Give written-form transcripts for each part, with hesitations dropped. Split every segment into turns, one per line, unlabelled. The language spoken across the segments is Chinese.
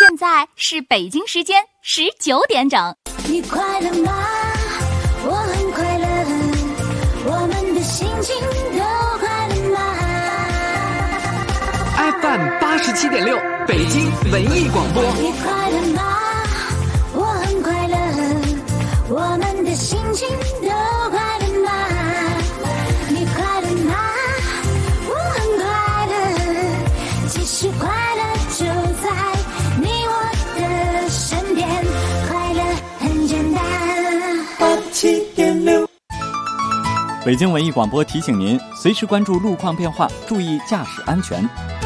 现在是北京时间19点整。
你快乐吗？我很快乐，我们的心情都快乐吗
？FM 87.6，北京文艺广播。
你快乐吗？我很快乐，我们的心情都快乐吗？你快乐吗？我很快乐，其实快乐就在你我的身边，快乐很简单。87.6，
北京文艺广播提醒您，随时关注路况变化，注意驾驶安全。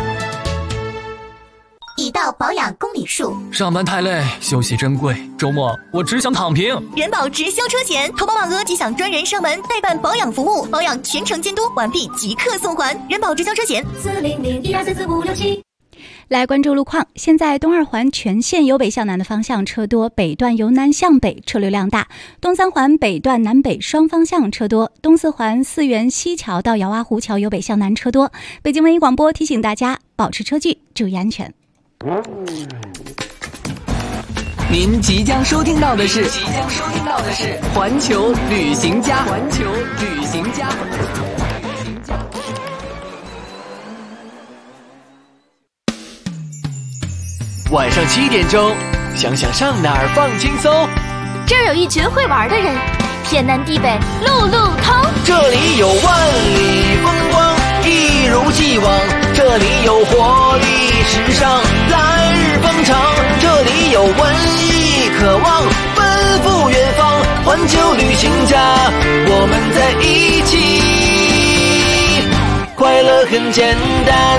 已到保养公里数，
上班太累，休息珍贵，周末我只想躺平。
人保直销车险，投保满额即享专人上门代办保养服务，保养全程监督，完毕即刻送还。人保直销车险40012344567。
来关注路况，现在东二环全线由北向南的方向车多，北段由南向北车流量大，东三环北段南北双方向车多，东四环四元西桥到姚洼湖桥由北向南车多。北京文艺广播提醒大家保持车距，注意安全。
您即将收听到的是环球旅行家。晚上7点钟，想想上哪儿放轻松。
这儿有一群会玩的人，天南地北路路通。
这里有万里风光，一如既往。这里有活力时尚，来日方长。这里有文艺渴望，奔赴远方。环球旅行家，我们在一起，快乐很简单。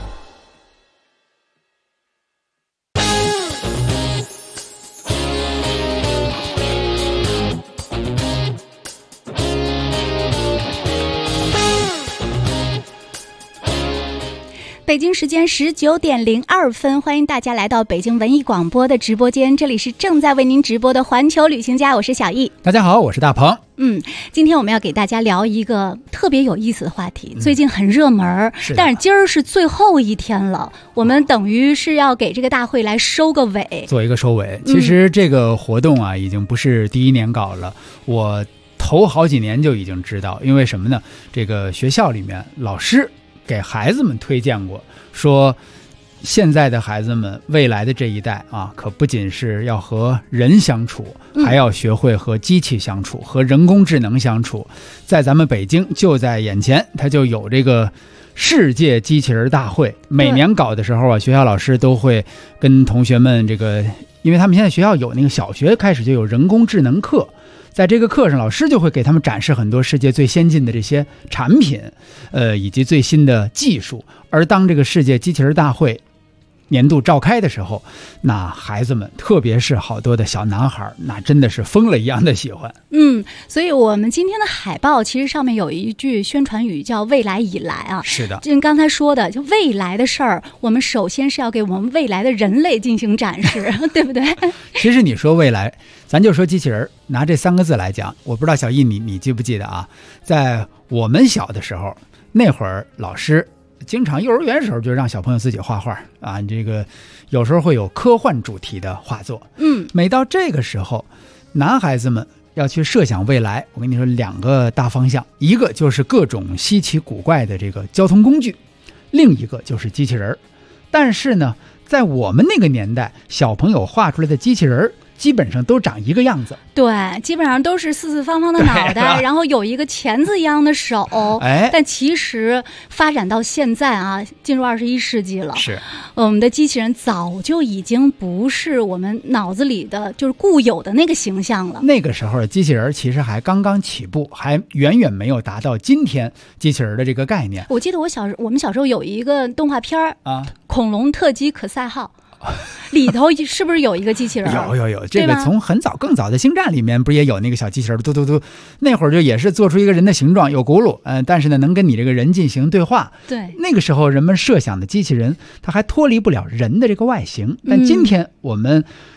北京时间19点02分，欢迎大家来到北京文艺广播的直播间，这里是正在为您直播的环球旅行家，我是小易。
大家好，我是大鹏。
今天我们要给大家聊一个特别有意思的话题，最近很热门，但是今儿是最后一天了，我们等于是要给这个大会来收个尾，
做一个收尾。其实这个活动啊，已经不是第一年搞了，我头好几年就已经知道，因为什么呢？这个学校里面老师给孩子们推荐过，说现在的孩子们未来的这一代啊，可不仅是要和人相处，还要学会和机器相处，和人工智能相处。在咱们北京就在眼前，它就有这个世界机器人大会。每年搞的时候啊，学校老师都会跟同学们这个，因为他们现在学校有那个小学开始就有人工智能课，在这个课上，老师就会给他们展示很多世界最先进的这些产品，以及最新的技术。而当这个世界机器人大会年度召开的时候，那孩子们，特别是好多的小男孩，那真的是疯了一样的喜欢。
所以我们今天的海报其实上面有一句宣传语叫未来以来啊。
是的，
就您刚才说的，就未来的事儿，我们首先是要给我们未来的人类进行展示，对不对？
其实你说未来，咱就说机器人，拿这3个字来讲，我不知道小易你记不记得啊？在我们小的时候，那会儿老师经常幼儿园时候就让小朋友自己画画啊，这个有时候会有科幻主题的画作。每到这个时候，男孩子们要去设想未来，我跟你说2个大方向，一个就是各种稀奇古怪的这个交通工具，另一个就是机器人。但是呢，在我们那个年代，小朋友画出来的机器人基本上都长一个样子。
对，基本上都是四四方方的脑袋，然后有一个钳子一样的手。但其实发展到现在啊，进入21世纪了，
是
我们的机器人早就已经不是我们脑子里的就是固有的那个形象了。
那个时候机器人其实还刚刚起步，还远远没有达到今天机器人的这个概念。
我记得我们小时候有一个动画片啊，恐龙特级可赛号。里头是不是有一个机器人？
有，这个从更早的星战里面不是也有那个小机器人，嘟嘟嘟，那会儿就也是做出一个人的形状，有轱辘，但是呢能跟你这个人进行对话。
对，
那个时候人们设想的机器人，它还脱离不了人的这个外形。但今天我们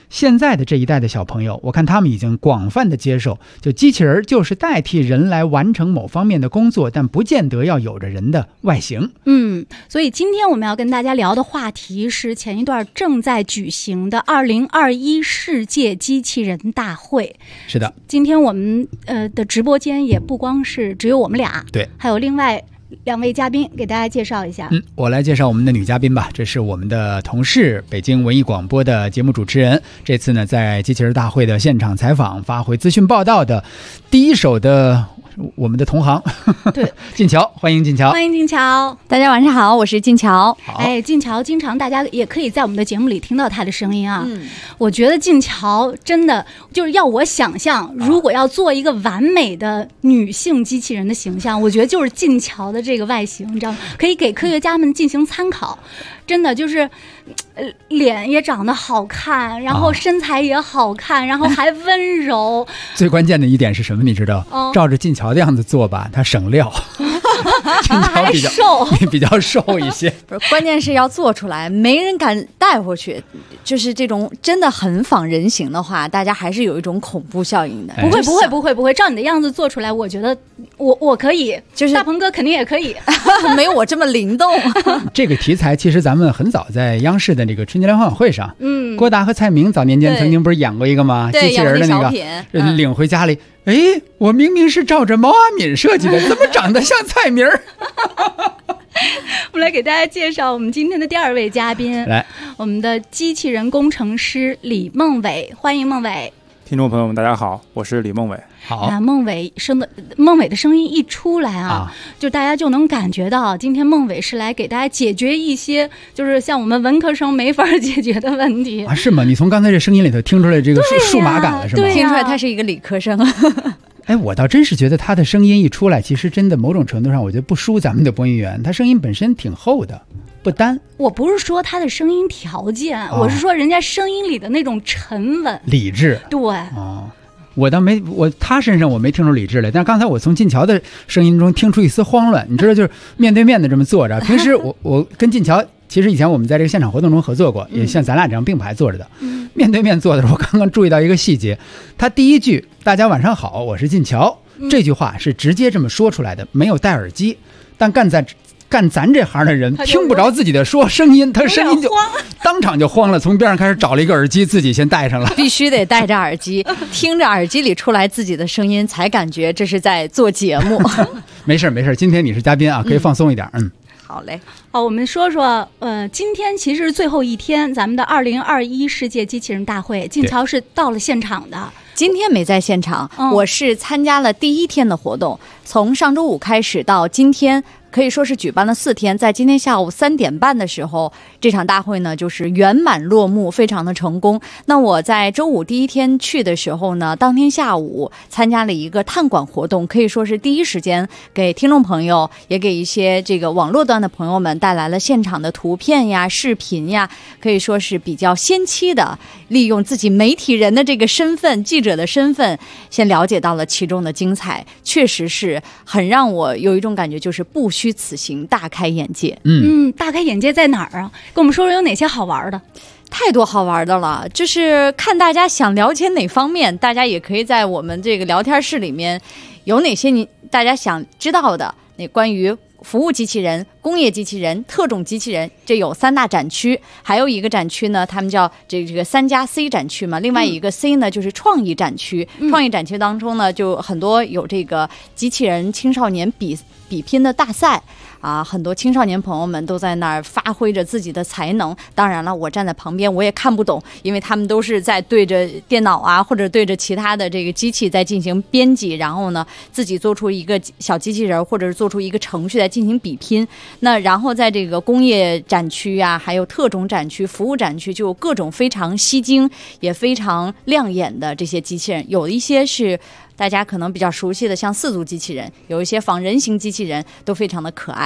现在的这一代的小朋友，我看他们已经广泛的接受，就机器人就是代替人来完成某方面的工作，但不见得要有着人的外形。
所以今天我们要跟大家聊的话题是前一段正在举行的2021世界机器人大会。
是的，
今天我们的直播间也不光是只有我们俩，
对，
还有另外2位嘉宾，给大家介绍一下。
我来介绍我们的女嘉宾吧。这是我们的同事，北京文艺广播的节目主持人。这次呢，在机器人大会的现场采访、发回资讯报道的第一手的我们的同行，
对，
静乔，欢迎静乔。
欢迎静乔。
大家晚上好，我是静乔。
静乔经常大家也可以在我们的节目里听到她的声音啊。我觉得静乔真的就是要我想象，如果要做一个完美的女性机器人的形象，我觉得就是静乔的这个外形，你知道吗？可以给科学家们进行参考。真的就是脸也长得好看，然后身材也好看，然后还温柔。
最关键的一点是什么？你知道？照着静乔的样子做吧，她省料。静乔比较瘦一些。
不是，关键是要做出来，没人敢带回去。就是这种真的很仿人形的话，大家还是有一种恐怖效应的。
不会，照你的样子做出来，我觉得我可以，就是大鹏哥肯定也可以，
没有我这么灵动。
这个题材其实咱们很早在央视的这个春节联欢晚会上，郭达和蔡明早年间曾经不是演过一个吗？机器人的那个，领回家里。我明明是照着毛阿敏设计的，怎么长得像蔡明？
我们来给大家介绍我们今天的第2位嘉宾，来，我们的机器人工程师李梦伟，欢迎梦伟。
听众朋友们，大家好，我是李梦伟。
好，
梦伟的声音一出来就大家就能感觉到，今天梦伟是来给大家解决一些就是像我们文科生没法解决的问题
啊？是吗？你从刚才这声音里头听出来这个数码感了，是吗？
听出来他是一个理科生。
我倒真是觉得他的声音一出来，其实真的某种程度上，我觉得不输咱们的播音员，他声音本身挺厚的。不单，
我不是说他的声音条件，我是说人家声音里的那种沉稳、
理智。
对，
我倒没，他身上我没听出理智来，但是刚才我从静乔的声音中听出一丝慌乱。你知道，就是面对面的这么坐着，平时我跟静乔，其实以前我们在这个现场活动中合作过，也像咱俩这样并排坐着的。面对面坐的时候，我刚刚注意到一个细节，他第一句“大家晚上好，我是静乔”这句话是直接这么说出来的，没有戴耳机，但干咱这行的人听不着自己的声音，他声音就当场就慌了，从边上开始找了一个耳机，自己先戴上了，
必须得戴着耳机，听着耳机里出来自己的声音，才感觉这是在做节目。
没事，今天你是嘉宾啊，可以放松一点。
好嘞。
好，我们说说，今天其实是最后一天，咱们的2021世界机器人大会，静乔是到了现场的。
今天没在现场，我是参加了第1天的活动，从上周5开始到今天，可以说是举办了4天。在今天下午3点半的时候，这场大会呢就是圆满落幕，非常的成功。那我在周5第1天去的时候呢，当天下午参加了一个探馆活动，可以说是第一时间给听众朋友，也给一些这个网络端的朋友们带来了现场的图片呀、视频呀，可以说是比较先期的，利用自己媒体人的这个身份、记者的身份，先了解到了其中的精彩，确实是很让我有一种感觉，就是不虚此行，大开眼界。
大开眼界在哪儿啊？跟我们说说有哪些好玩的？
太多好玩的了，就是看大家想了解哪方面，大家也可以在我们这个聊天室里面有哪些大家想知道的，那关于服务机器人、工业机器人、特种机器人，这有3大展区，还有一个展区呢，他们叫这个3+C 展区嘛，另外一个 C 呢就是创意展区。创意展区当中呢，就很多有这个机器人青少年比拼的大赛啊，很多青少年朋友们都在那儿发挥着自己的才能。当然了，我站在旁边我也看不懂，因为他们都是在对着电脑啊，或者对着其他的这个机器在进行编辑，然后呢自己做出一个小机器人，或者是做出一个程序来进行比拼。那然后在这个工业展区啊，还有特种展区、服务展区，就有各种非常吸睛也非常亮眼的这些机器人，有一些是大家可能比较熟悉的，像4足机器人，有一些仿人形机器人，都非常的可爱。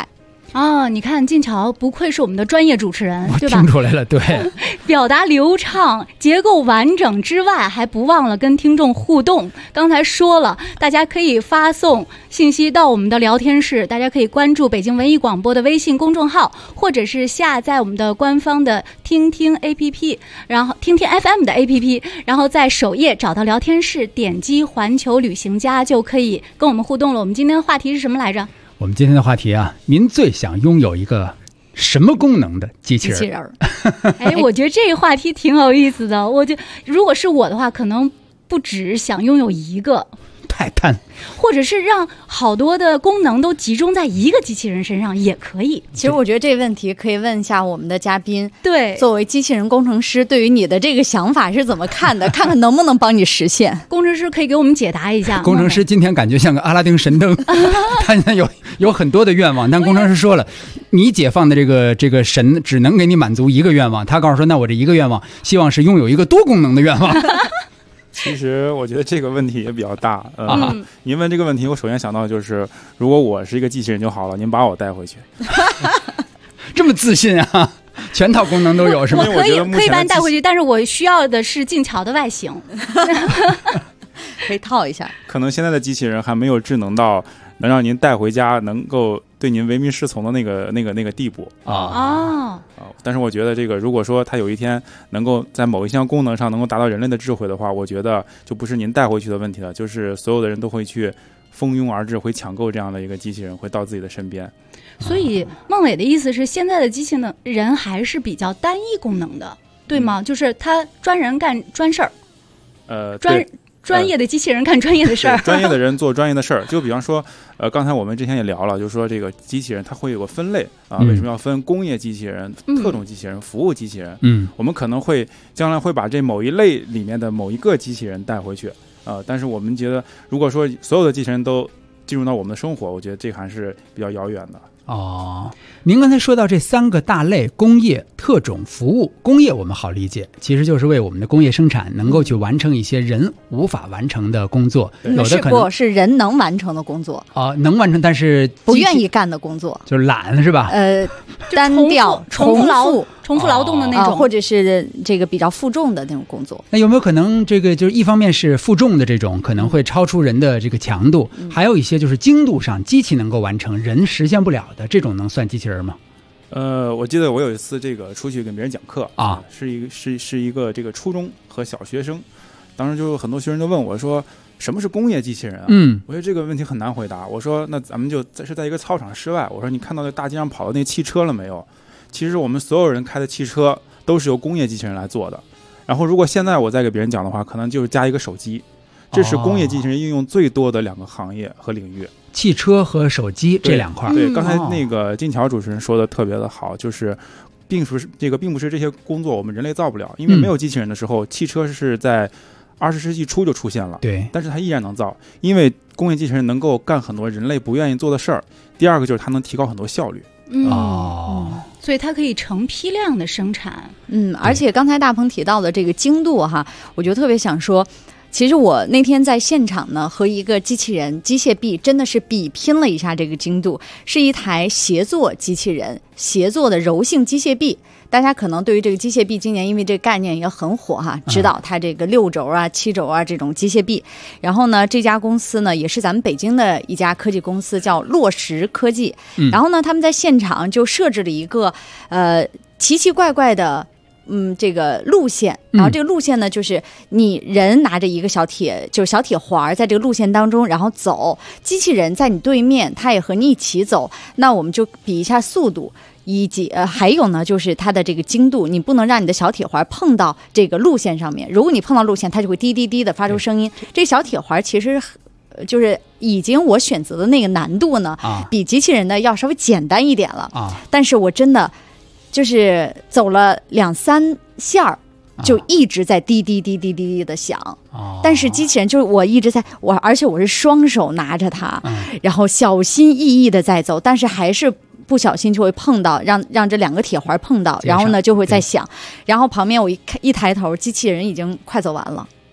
你看静乔不愧是我们的专业主持人，对吧？
听出来了，对，
表达流畅，结构完整之外，还不忘了跟听众互动。刚才说了，大家可以发送信息到我们的聊天室，大家可以关注北京文艺广播的微信公众号，或者是下载我们的官方的听听 APP， 然后听听 FM 的 APP， 然后在首页找到聊天室，点击环球旅行家就可以跟我们互动了。我们今天的话题是什么来着？
我们今天的话题啊，您最想拥有一个什么功能的机器人？
哎，我觉得这个话题挺有意思的。如果是我的话，可能不只想拥有一个，
太贪，
或者是让好多的功能都集中在一个机器人身上也可以。
其实我觉得这个问题可以问一下我们的嘉宾，
对，
作为机器人工程师，对于你的这个想法是怎么看的？看看能不能帮你实现。
工程师可以给我们解答一下。
工程师今天感觉像个阿拉丁神灯，他现在有很多的愿望，但工程师说了，你解放的这个神只能给你满足一个愿望。他告诉说，那我这一个愿望，希望是拥有一个多功能的愿望。
其实我觉得这个问题也比较大。您问这个问题，我首先想到的就是，如果我是一个机器人就好了，您把我带回去。
这么自信啊！全套功能都有是吗？
可以把你带回去，但是我需要的是静乔的外形。
可以套一下。
可能现在的机器人还没有智能到能让您带回家，能够对您唯命是从的那个地步但是我觉得这个，如果说它有一天能够在某一项功能上能够达到人类的智慧的话，我觉得就不是您带回去的问题了，就是所有的人都会去蜂拥而至，会抢购这样的一个机器人，会到自己的身边。
所以孟伟的意思是，现在的机器人还是比较单一功能的，对吗？就是他专人干专事儿，专业的机器人干专业的事儿，
专业的人做专业的事儿。就比方说，刚才我们之前也聊了，就是说这个机器人它会有个分类为什么要分工业机器人、特种机器人、服务机器人？我们可能会将来会把这某一类里面的某一个机器人带回去但是我们觉得，如果说所有的机器人都进入到我们的生活，我觉得这还是比较遥远的。
您刚才说到这3个大类：工业、特种、服务。工业我们好理解，其实就是为我们的工业生产能够去完成一些人无法完成的工作。有的可能
是人能完成的工作
能完成，但是
不愿意干的工作，
就是懒是吧？
单调、重
复劳动的那种，
或者是这个比较负重的那种工作。
那有没有可能这个就是一方面是负重的这种可能会超出人的这个强度，还有一些就是精度上机器能够完成人实现不了的这种，能算机器人吗？
我记得我有一次这个出去跟别人讲课是一个这个初中和小学生，当时就很多学生都问我说，什么是工业机器人啊？我觉得这个问题很难回答。我说那咱们是在一个操场室外，我说你看到那大街上跑的那汽车了没有？其实我们所有人开的汽车都是由工业机器人来做的。然后如果现在我再给别人讲的话，可能就是加一个手机，这是工业机器人应用最多的2个行业和领域。
汽车和手机这2块。
对，刚才那个金桥主持人说的特别的好，就是并不是这些工作我们人类造不了，因为没有机器人的时候，汽车是在20世纪初就出现了，
对，
但是它依然能造，因为工业机器人能够干很多人类不愿意做的事儿。第二个就是它能提高很多效率。
所以它可以成批量的生产。
而且刚才大鹏提到的这个精度我就特别想说，其实我那天在现场呢，和一个机器人机械臂真的是比拼了一下这个精度，是一台协作机器人，协作的柔性机械臂。大家可能对于这个机械臂今年因为这个概念也很火知道它这个6轴7轴这种机械臂。然后呢，这家公司呢也是咱们北京的一家科技公司，叫落实科技。然后呢，他们在现场就设置了一个奇奇怪怪的这个路线，然后这个路线呢，就是你人拿着一个小铁环在这个路线当中，然后走，机器人在你对面，它也和你一起走。那我们就比一下速度。以及还有呢，就是它的这个精度，你不能让你的小铁环碰到这个路线上面。如果你碰到路线，它就会滴滴滴的发出声音。这小铁环其实就是已经我选择的那个难度呢，比机器人的要稍微简单一点了但是我真的就是走了2-3下就一直在滴滴滴滴滴滴的响但是机器人就是我一直在而且我是双手拿着它然后小心翼翼的在走，但是还是不小心就会碰到，让这2个铁环碰到，然后呢就会在响，然后旁边我一抬头，机器人已经快走完了。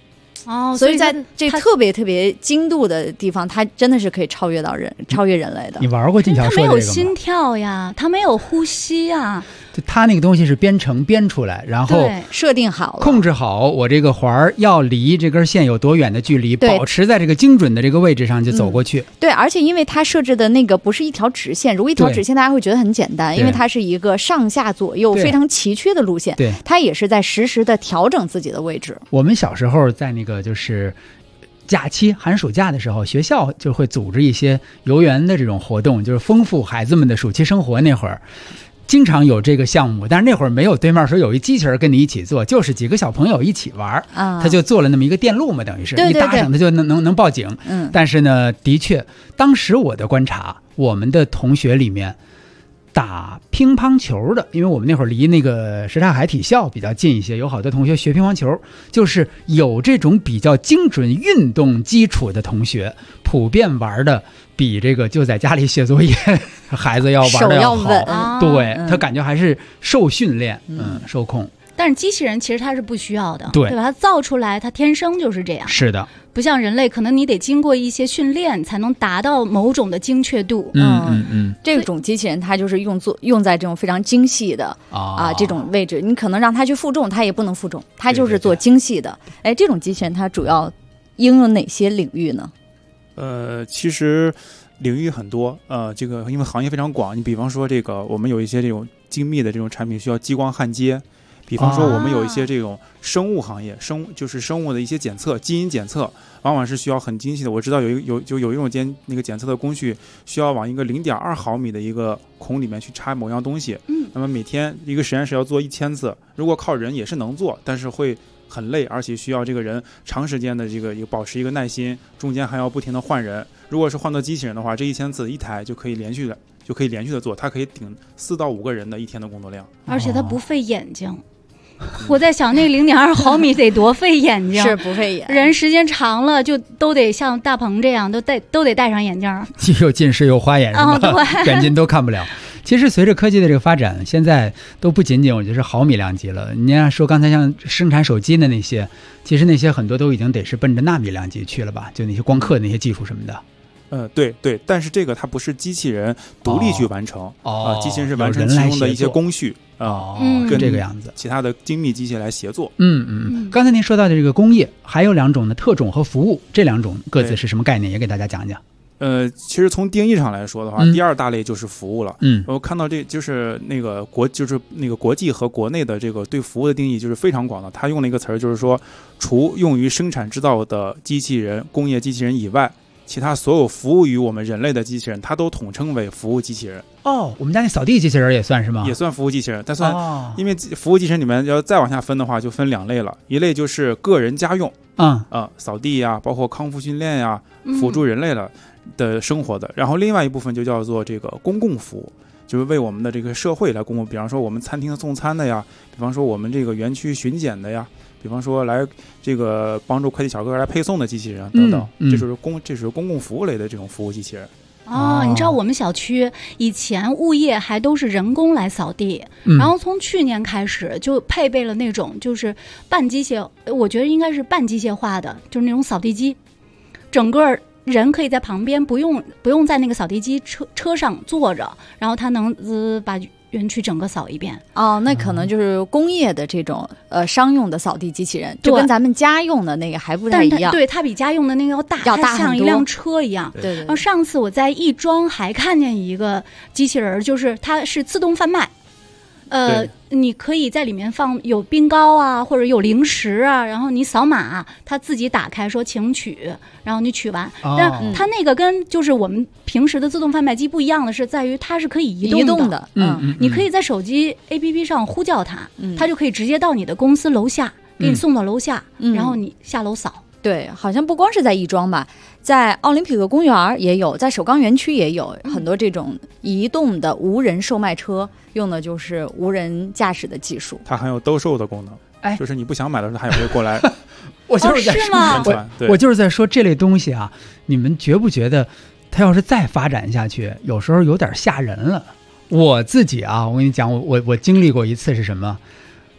所以在这特别特别精度的地方，它真的是可以超越人类的。
你玩过金桥说的这个吗？
它没有心跳呀，它没有呼吸呀。
它那个东西是编程编出来，然后
设定好了，
控制好我这个环要离这根线有多远的距离，保持在这个精准的这个位置上就走过去。
对，而且因为它设置的那个不是一条直线，如果一条直线大家会觉得很简单，因为它是一个上下左右非常崎岖的路线，
对，
它也是在实时的调整自己的位置。
我们小时候在那个就是假期寒暑假的时候，学校就会组织一些游园的这种活动，就是丰富孩子们的暑期生活。那会儿经常有这个项目，但是那会儿没有对面说有一机器人跟你一起做，就是几个小朋友一起玩他就做了那么一个电路嘛，等于是一搭上他就能报警。但是呢，的确当时我的观察，我们的同学里面打乒乓球的，因为我们那会儿离那个什刹海体校比较近一些，有好多同学学乒乓球，就是有这种比较精准运动基础的同学，普遍玩的比这个就在家里写作业孩子要玩的要好。对，他感觉还是受训练，受控。
但是机器人其实它是不需要的，
对
吧？它造出来，它天生就是这样。
是的，
不像人类，可能你得经过一些训练才能达到某种的精确度。
这种机器人它就是用在这种非常精细的这种位置，你可能让它去负重，它也不能负重，它就是做精细的。哎，这种机器人它主要应用哪些领域呢？
其实领域很多，这个因为行业非常广，你比方说这个我们有一些这种精密的这种产品需要激光焊接。比方说我们有一些这种生物行业，就是生物的一些检测，基因检测往往是需要很精细的。我知道有一种那个检测的工序需要往一个0.2毫米的一个孔里面去插某样东西，那么每天一个实验室要做1000次，如果靠人也是能做，但是会很累，而且需要这个人长时间的这个保持一个耐心，中间还要不停的换人。如果是换到机器人的话，这1000次一台就可以连续的做，它可以顶4到5个人的一天的工作量，
而且它不费眼睛。我在想那0.2毫米得多费眼睛，
是不费眼，
人时间长了就都得像大鹏这样都得戴上眼镜，
既有近视又花眼是吧？远近都看不了。其实随着科技的这个发展，现在都不仅仅我觉得是毫米量级了。你要说刚才像生产手机的那些，其实那些很多都已经得是奔着纳米量级去了吧？就那些光刻那些技术什么的。
对，但是这个它不是机器人独立去完成，机器人是完成其中的一些工序
跟这个样子，
其他的精密机械来协作。
刚才您说到的这个工业，还有2种的特种和服务，这2种各自是什么概念？也给大家讲讲。
其实从定义上来说的话，第2大类就是服务了。我看到这就是那个国际和国内的这个对服务的定义就是非常广的。他用了一个词儿，就是说，除用于生产制造的机器人、工业机器人以外，其他所有服务于我们人类的机器人，它都统称为服务机器人。
我们家那扫地机器人也算是吗？
也算服务机器人，但算，因为服务机器人里面要再往下分的话，就分2类了。一类就是个人家用，扫地呀，包括康复训练呀，辅助人类的生活的。然后另外一部分就叫做这个公共服务，就是为我们的这个社会来公共，比方说我们餐厅送餐的呀，比方说我们这个园区巡检的呀，比方说来这个帮助快递小哥来配送的机器人等等，这是公共服务类的这种服务机器人。
你知道我们小区以前物业还都是人工来扫地，然后从去年开始就配备了那种就是半机械，我觉得应该是半机械化的，就是那种扫地机，整个人可以在旁边，不用在那个扫地机车上坐着，然后它能把园区整个扫一遍。
那可能就是工业的这种商用的扫地机器人，就跟咱们家用的那个还不太一样。
对，它比家用的那个要大它像一辆车一样。
对。
然后上次我在亦庄还看见一个机器人，就是它是自动贩卖。你可以在里面放有冰糕啊，或者有零食啊，然后你扫码，它自己打开说请取，然后你取完。但它那个跟就是我们平时的自动贩卖机不一样的是，在于它是可以移动的。你可以在手机 APP 上呼叫它，它就可以直接到你的公司楼下，给你送到楼下，然后你下楼扫。
对，好像不光是在亦庄吧，在奥林匹克公园也有，在首钢园区也有很多这种移动的无人售卖车，用的就是无人驾驶的技术。
它还有兜售的功能，就是你不想买的时候，它也会过来。
我就是在说，我就是在说这类东西啊，你们觉不觉得它要是再发展下去，有时候有点吓人了？我自己啊，我跟你讲，我经历过一次是什么？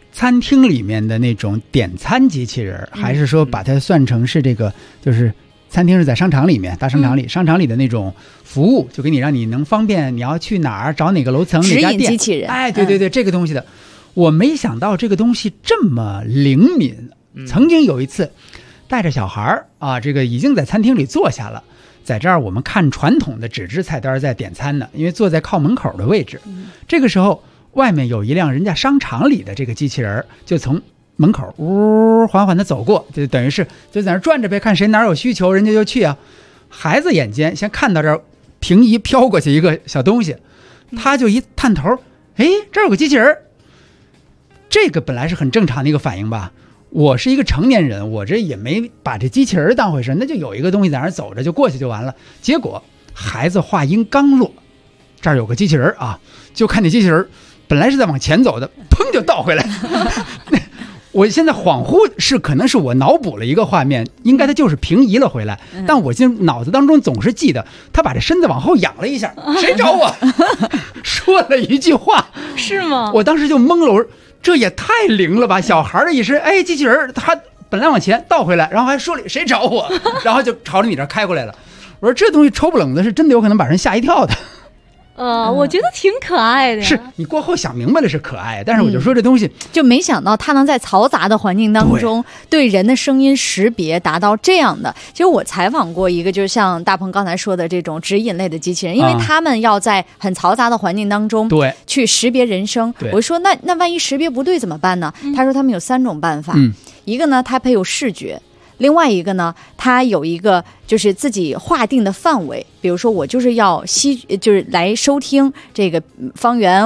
餐厅里面的那种点餐机器人，还是说把它算成是这个就是餐厅是在商场里面，大商场里，商场里的那种服务，就给你让你能方便你要去哪儿找哪个楼层哪家店，
指引机器人。
哎，对对对，这个东西的，我没想到这个东西这么灵敏。曾经有一次带着小孩啊，这个已经在餐厅里坐下了，在这儿我们看传统的纸质菜单在点餐呢，因为坐在靠门口的位置。这个时候外面有一辆人家商场里的这个机器人就从门口呜缓缓地走过，就等于是就在那转着呗，看谁哪有需求人家就去啊。孩子眼尖，先看到这儿平移飘过去一个小东西，他就一探头，哎，这儿有个机器人。这个本来是很正常的一个反应吧，我是一个成年人，我这也没把这机器人当回事，那就有一个东西在那儿走着就过去就完了。结果孩子话音刚落，这儿有个机器人啊，就看那机器人本来是在往前走的，砰就倒回来。我现在恍惚是可能是我脑补了一个画面，应该他就是平移了回来，但我现在脑子当中总是记得他把这身子往后仰了一下，谁找我？说了一句话，
是吗？
我当时就懵了，我说这也太灵了吧！小孩的一声，哎，机器人他本来往前倒回来，然后还说了谁找我，然后就朝着你这开过来了。我说这东西抽不冷的是真的有可能把人吓一跳的。
我觉得挺可爱的呀。
是你过后想明白了是可爱，但是我就说这东西、
就没想到它能在嘈杂的环境当中对人的声音识别达到这样的。其实我采访过一个，就是像大鹏刚才说的这种指引类的机器人，因为他们要在很嘈杂的环境当中
对
去识别人声。我说那万一识别不对怎么办呢？他说他们有3种办法，一个呢它配有视觉。另外一个呢，它有一个就是自己划定的范围，比如说我就是要就是来收听这个方圆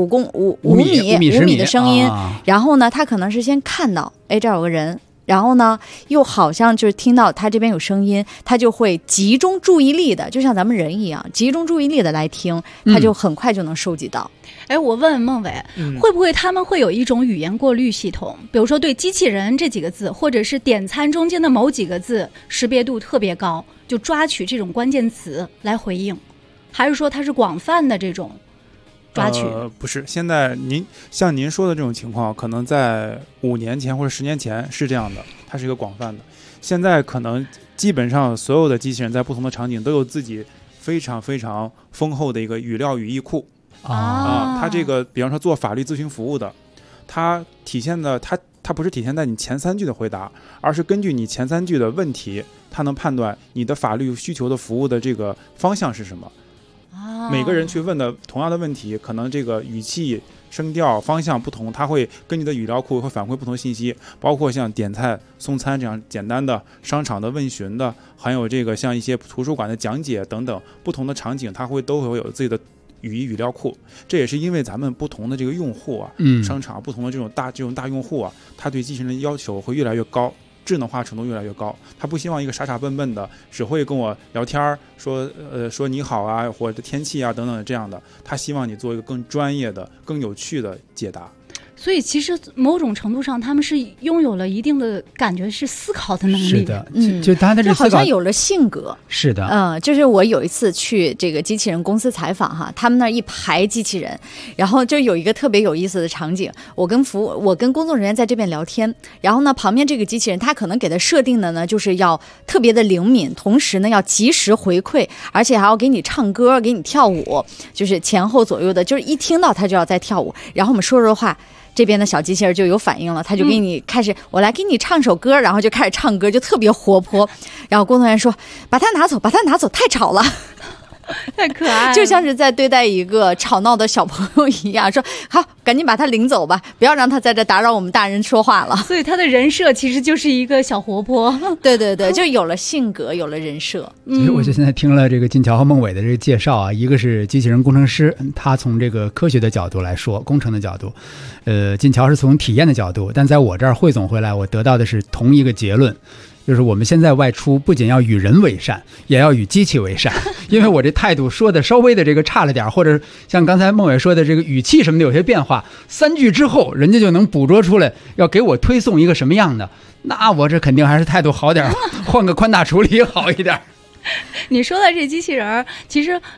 5米的声音，然后呢，它可能是先看到，哎，这儿有个人。然后呢，又好像就是听到他这边有声音，他就会集中注意力的，就像咱们人一样，集中注意力的来听，他就很快就能收集到。
哎，我问问孟伟，会不会他们会有一种语言过滤系统，比如说对机器人这几个字，或者是点餐中间的某几个字识别度特别高，就抓取这种关键词来回应，还是说它是广泛的这种抓取？
不是，现在像您说的这种情况，可能在5年前或者10年前是这样的，它是一个广泛的。现在可能基本上所有的机器人在不同的场景都有自己非常非常丰厚的一个语料语义库它这个比方说做法律咨询服务的，它体现的它不是体现在你前3句的回答，而是根据你前3句的问题，它能判断你的法律需求的服务的这个方向是什么。每个人去问的同样的问题，可能这个语气、声调、方向不同，它会根据的语料库会反馈不同信息，包括像点菜、送餐这样简单的商场的问询的，还有这个像一些图书馆的讲解等等不同的场景，它都会有自己的语料库。这也是因为咱们不同的这个用户啊，商场不同的这种大用户啊，他对机器人的要求会越来越高，智能化程度越来越高，他不希望一个傻傻笨笨的只会跟我聊天说你好啊或者天气啊等等这样的，他希望你做一个更专业的更有趣的解答。
所以其实某种程度上他们是拥有了一定的感觉是思考的能力。
是的，就他的这思考
好像有了性格。
是的，
就是我有一次去这个机器人公司采访哈，他们那一排机器人，然后就有一个特别有意思的场景，我跟工作人员在这边聊天，然后呢旁边这个机器人他可能给他设定的呢就是要特别的灵敏，同时呢要及时回馈，而且还要给你唱歌给你跳舞，就是前后左右的，就是一听到他就要在跳舞，然后我们说话这边的小机器人就有反应了，他就给你开始我来给你唱首歌，然后就开始唱歌，就特别活泼。然后工作人员说把它拿走，太吵了。
太可爱了，
就像是在对待一个吵闹的小朋友一样，说好赶紧把他领走吧，不要让他在这打扰我们大人说话了。
所以他的人设其实就是一个小活泼。
对对对，就有了性格，有了人设。
其实我就现在听了这个金桥和孟伟的这个介绍啊，一个是机器人工程师，他从这个科学的角度来说，工程的角度，金桥是从体验的角度，但在我这儿汇总回来，我得到的是同一个结论。就是我们现在外出不仅要与人为善，也要与机器为善。因为我这态度说的稍微的这个差了点，或者像刚才孟伟说的这个语气什么的有些变化，3句之后人家就能捕捉出来要给我推送一个什么样的，那我这肯定还是态度好点，换个宽大处理好一点。
你说的这机器人其实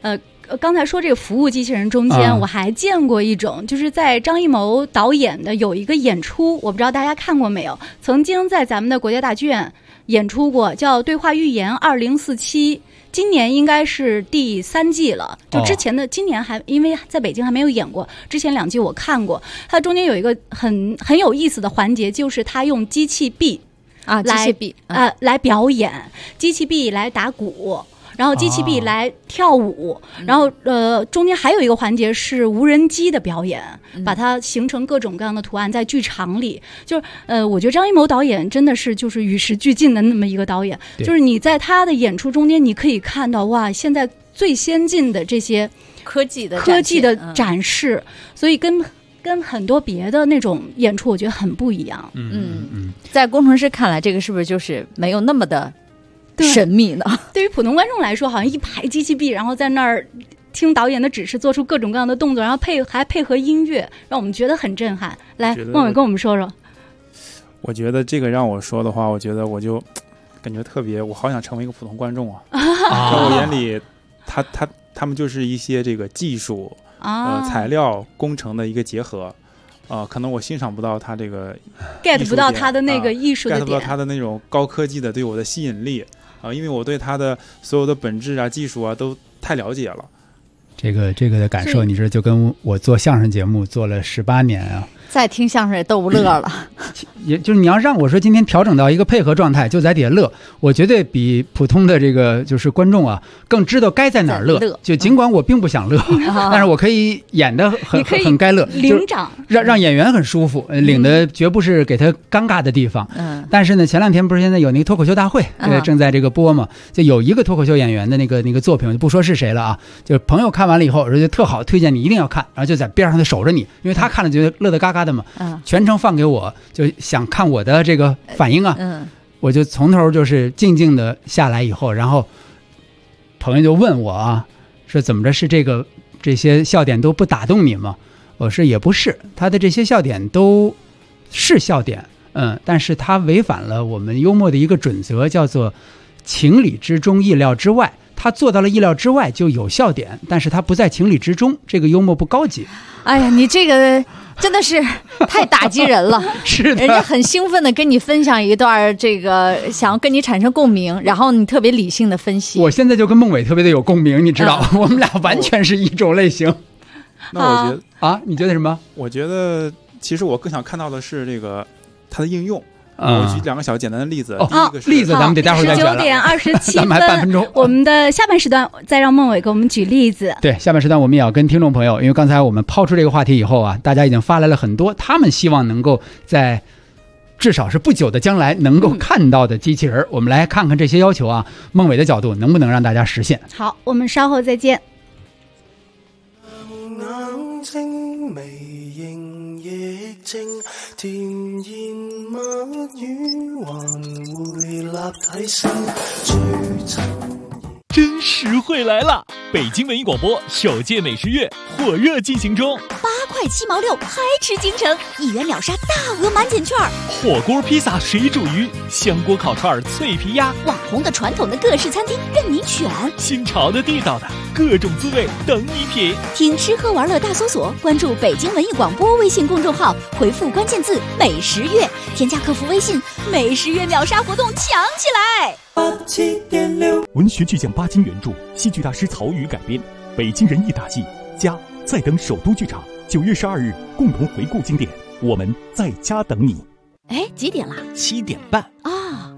刚才说这个服务机器人中间，我还见过一种，就是在张艺谋导演的有一个演出，我不知道大家看过没有，曾经在咱们的国家大剧院演出过，叫《对话寓言2047》，今年应该是第3季了。就之前的今年还因为在北京还没有演过，之前2季我看过。它中间有一个很有意思的环节，就是他用机器臂来表演，机器臂来打鼓。然后机器臂来跳舞，然后中间还有一个环节是无人机的表演，把它形成各种各样的图案在剧场里。就是我觉得张艺谋导演真的是就是与时俱进的那么一个导演，就是你在他的演出中间，你可以看到哇，现在最先进的这些
科技的
展示，所以跟很多别的那种演出，我觉得很不一样。
在工程师看来，这个是不是就是没有那么的神秘呢？
对于普通观众来说，好像一排机器臂，然后在那儿听导演的指示，做出各种各样的动作，然后还配合音乐，让我们觉得很震撼。来，孟伟跟我们说说。
我觉得这个让我说的话，我觉得我就感觉特别，我好想成为一个普通观众啊！在我眼里，他们就是一些这个技术、材料、工程的一个结合。可能我欣赏不到他这个
get 不到他的那个艺术的点，
get 不到他的那种高科技的对我的吸引力因为我对他的所有的本质啊、技术啊都太了解了。
这个的感受，你这就跟我做相声节目做了18年啊。
再听相声也逗不乐了。
也就是你要让我说今天调整到一个配合状态，就在底下乐，我绝对比普通的这个就是观众啊更知道该在哪儿乐。就尽管我并不想乐，但是我可以演得很该乐，
领长
让演员很舒服，领的绝不是给他尴尬的地方。但是呢，前2天不是现在有那个脱口秀大会，正在这个播嘛，就有一个脱口秀演员的那个作品，我就不说是谁了啊，就朋友看完了以后，我说就特好，推荐你一定要看，然后就在边上他守着你，因为他看了觉得乐得嘎嘎的嘛，全程放给我，就想看我的这个反应啊。我就从头就是静静的下来以后，然后朋友就问我啊，说怎么着，是这些笑点都不打动你吗？我说也不是，他的这些笑点都是笑点，但是他违反了我们幽默的一个准则，叫做情理之中意料之外。他做到了意料之外就有笑点，但是他不在情理之中，这个幽默不高级。
哎呀，你这个真的是太打击人了。
是的，
人家很兴奋的跟你分享一段这个，想要跟你产生共鸣，然后你特别理性的分析。
我现在就跟孟伟特别的有共鸣，你知道，我们俩完全是一种类型。
那我觉得
你觉得什么？
我觉得其实我更想看到的是这个它的应用。我举2个小简单的例子。第一个是
例子咱们得待会儿再讲了。
19点27分，
咱们还半分钟。
我们的下半时段再让孟伟给我们举例子。
对，下半时段我们也要跟听众朋友，因为刚才我们抛出这个话题以后啊，大家已经发来了很多他们希望能够在至少是不久的将来能够看到的机器人。我们来看看这些要求啊，孟伟的角度能不能让大家实现。
好，我们稍后再见。
甜言蜜语還會立體聲
真實惠來了！北京文藝廣播首屆美食月火熱進行中
，8塊7毛6，嗨吃京城，1元秒殺大額滿減券，
火鍋、披薩、水煮魚、香鍋烤串、脆皮鴨，
網紅的、傳統的各式餐廳任你選，
新潮的、地道的各種滋味等你品。
聽吃喝玩樂大搜索，關注北京文藝廣播微信公眾號，回復關鍵字美食月，添加客服微信，美食月秒殺活動搶起來。
文學巨匠巴金原著，戲劇大師曹禺改編，北京人藝大計家在等首都劇場9月12日共同回顧經典，我們在家等你。
哎，幾點啦
？7點半
啊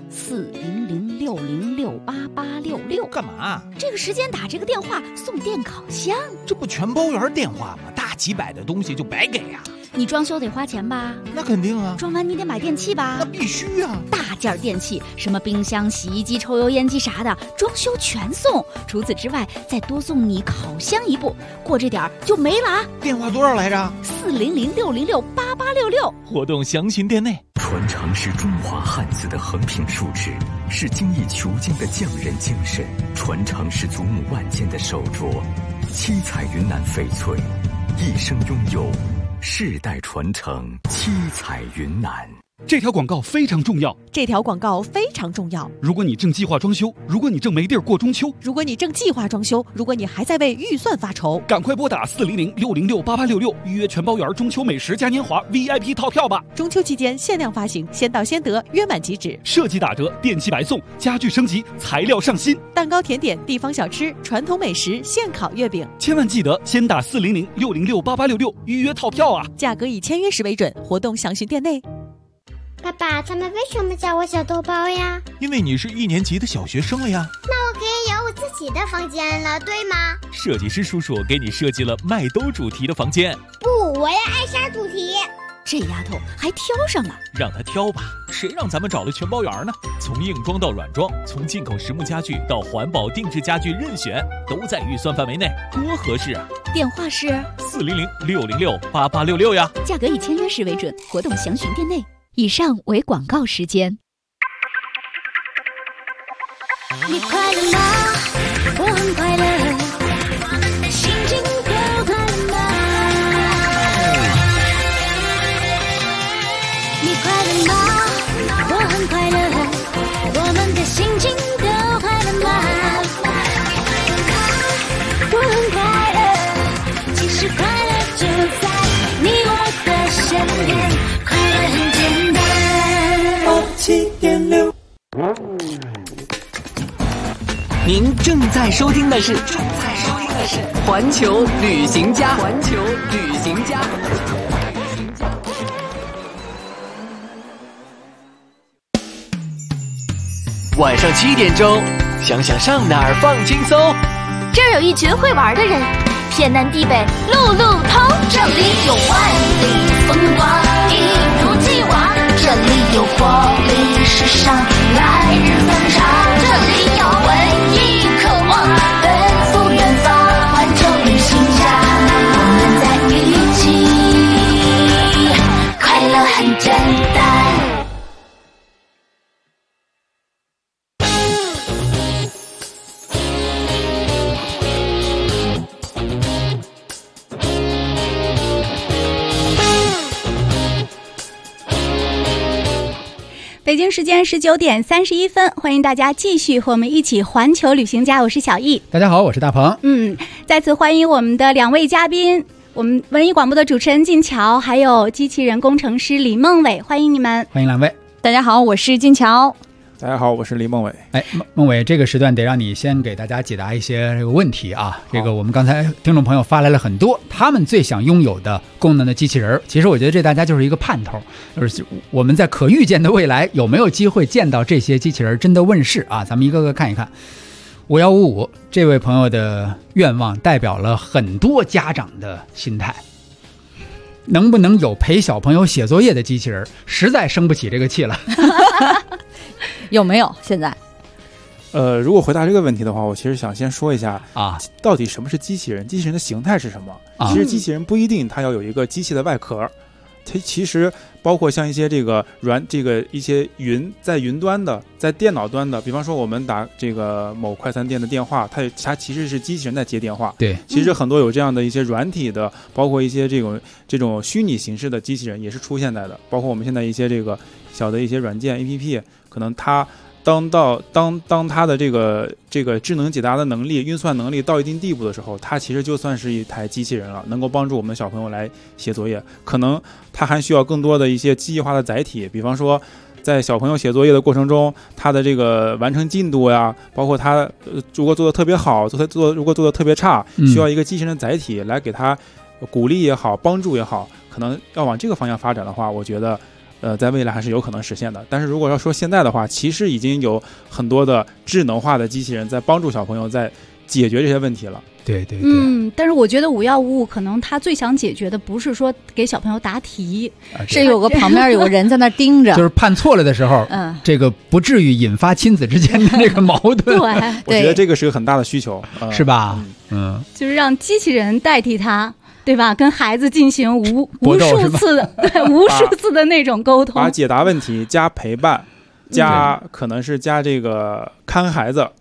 ，40060688866。
幹嘛？
這個時間打這個電話送電烤箱，
這不全包圓電話嗎？大幾百的東西就白給呀。
你裝修得花錢吧？
那肯定啊。
裝完你得買電器吧？
那必須啊。
大件電器，什麼冰箱、洗衣機、抽油煙機啥的，裝修全送。除此之外，再多送你烤箱一部，過這點就沒了啊。
電話多少來着
？40060688866。
活動詳詢店內。
傳承是中華漢字的橫平豎直，是精益求精的匠人精神，傳承是祖母萬間的手鐲，七彩雲南翡翠，一生擁有，世代傳承，七彩雲南。
这条广告非常重要。
这条广告非常重要。
如果你正计划装修，如果你正没地儿过中秋，
如果你正计划装修，如果你还在为预算发愁，
赶快拨打400-606-8866预约全包园中秋美食嘉年华 VIP 套票吧！
中秋期间限量发行，先到先得，约满即止。
设计打折，电器白送，家具升级，材料上新，
蛋糕、甜点、地方小吃、传统美食、现烤月饼，
千万记得先打400-606-8866预约套票啊！
价格以签约时为准，活动详询店内。
爸爸，他们为什么叫我小豆包呀？
因为你是1年级的小学生了呀。
那我可以有我自己的房间了，对吗？
设计师叔叔给你设计了麦兜主题的房间。
不，我要艾莎主题。
这丫头还挑上了，
让她挑吧，谁让咱们找了全包园呢？从硬装到软装，从进口实木家具到环保定制家具，任选，都在预算范围内，多合适啊！
电话是
400-606-8866呀。
价格以签约时为准，活动详询店内。以上为广告时间。
你快乐吗？我很快乐，心情都快乐吗？你快乐吗？我很快乐，我们的心情都快乐吗？我很快乐，其实快乐就在你我的身边，快乐很简单。87.6。
您正在收听的是环球旅行家。
晚上7点钟，想想上哪儿放轻松。
这儿有一群会玩的人，天南地北路路通。这里有万里风光，一如既往。这里有活力时尚，来日方长。这里有文艺渴望，奔赴远方。环球旅行家，我们在一起，快乐很简单。
北京时间19点31分，欢迎大家继续和我们一起环球旅行家，我是小易。
大家好，我是大鹏。
再次欢迎我们的2位嘉宾，我们文艺广播的主持人静乔，还有机器人工程师李梦伟，欢迎你们。
欢迎2位。
大家好，我是静乔。
大家好，我是李梦伟。
梦伟，这个时段得让你先给大家解答一些这个问题啊。这个我们刚才听众朋友发来了很多他们最想拥有的功能的机器人，其实我觉得这大家就是一个盼头，就是我们在可预见的未来有没有机会见到这些机器人真的问世啊？咱们一个个看一看。5155这位朋友的愿望代表了很多家长的心态。能不能有陪小朋友写作业的机器人？实在生不起这个气了。
有没有现在？
如果回答这个问题的话，我其实想先说一下到底什么是机器人？机器人的形态是什么？其实机器人不一定它要有一个机器的外壳，它其实包括像一些一些在云端的，在电脑端的，比方说我们打这个某快餐店的电话，它其实是机器人在接电话。
对，
其实很多有这样的一些软体的，包括一些这种虚拟形式的机器人也是出现在的，包括我们现在一些这个小的一些软件 APP， 可能它当它的这个智能解答的能力、运算能力到一定地步的时候，它其实就算是一台机器人了，能够帮助我们的小朋友来写作业。可能它还需要更多的一些机械化的载体，比方说在小朋友写作业的过程中，他的这个完成进度呀，包括他如果做的特别好，如果做的特别差，需要一个机器人的载体来给他鼓励也好，帮助也好，可能要往这个方向发展的话，我觉得在未来还是有可能实现的。但是如果要说现在的话，其实已经有很多的智能化的机器人在帮助小朋友在解决这些问题了。
对对对。
但是我觉得5155可能他最想解决的不是说给小朋友答题，
是有个旁边有个人在那盯着，
就是判错了的时候，这个不至于引发亲子之间的这个矛盾。
对，
我觉得这个是个很大的需求，
是吧？
就是让机器人代替他。对吧？跟孩子进行无数次的那种沟通，
把解答问题加陪伴，加可能是加这个看孩子，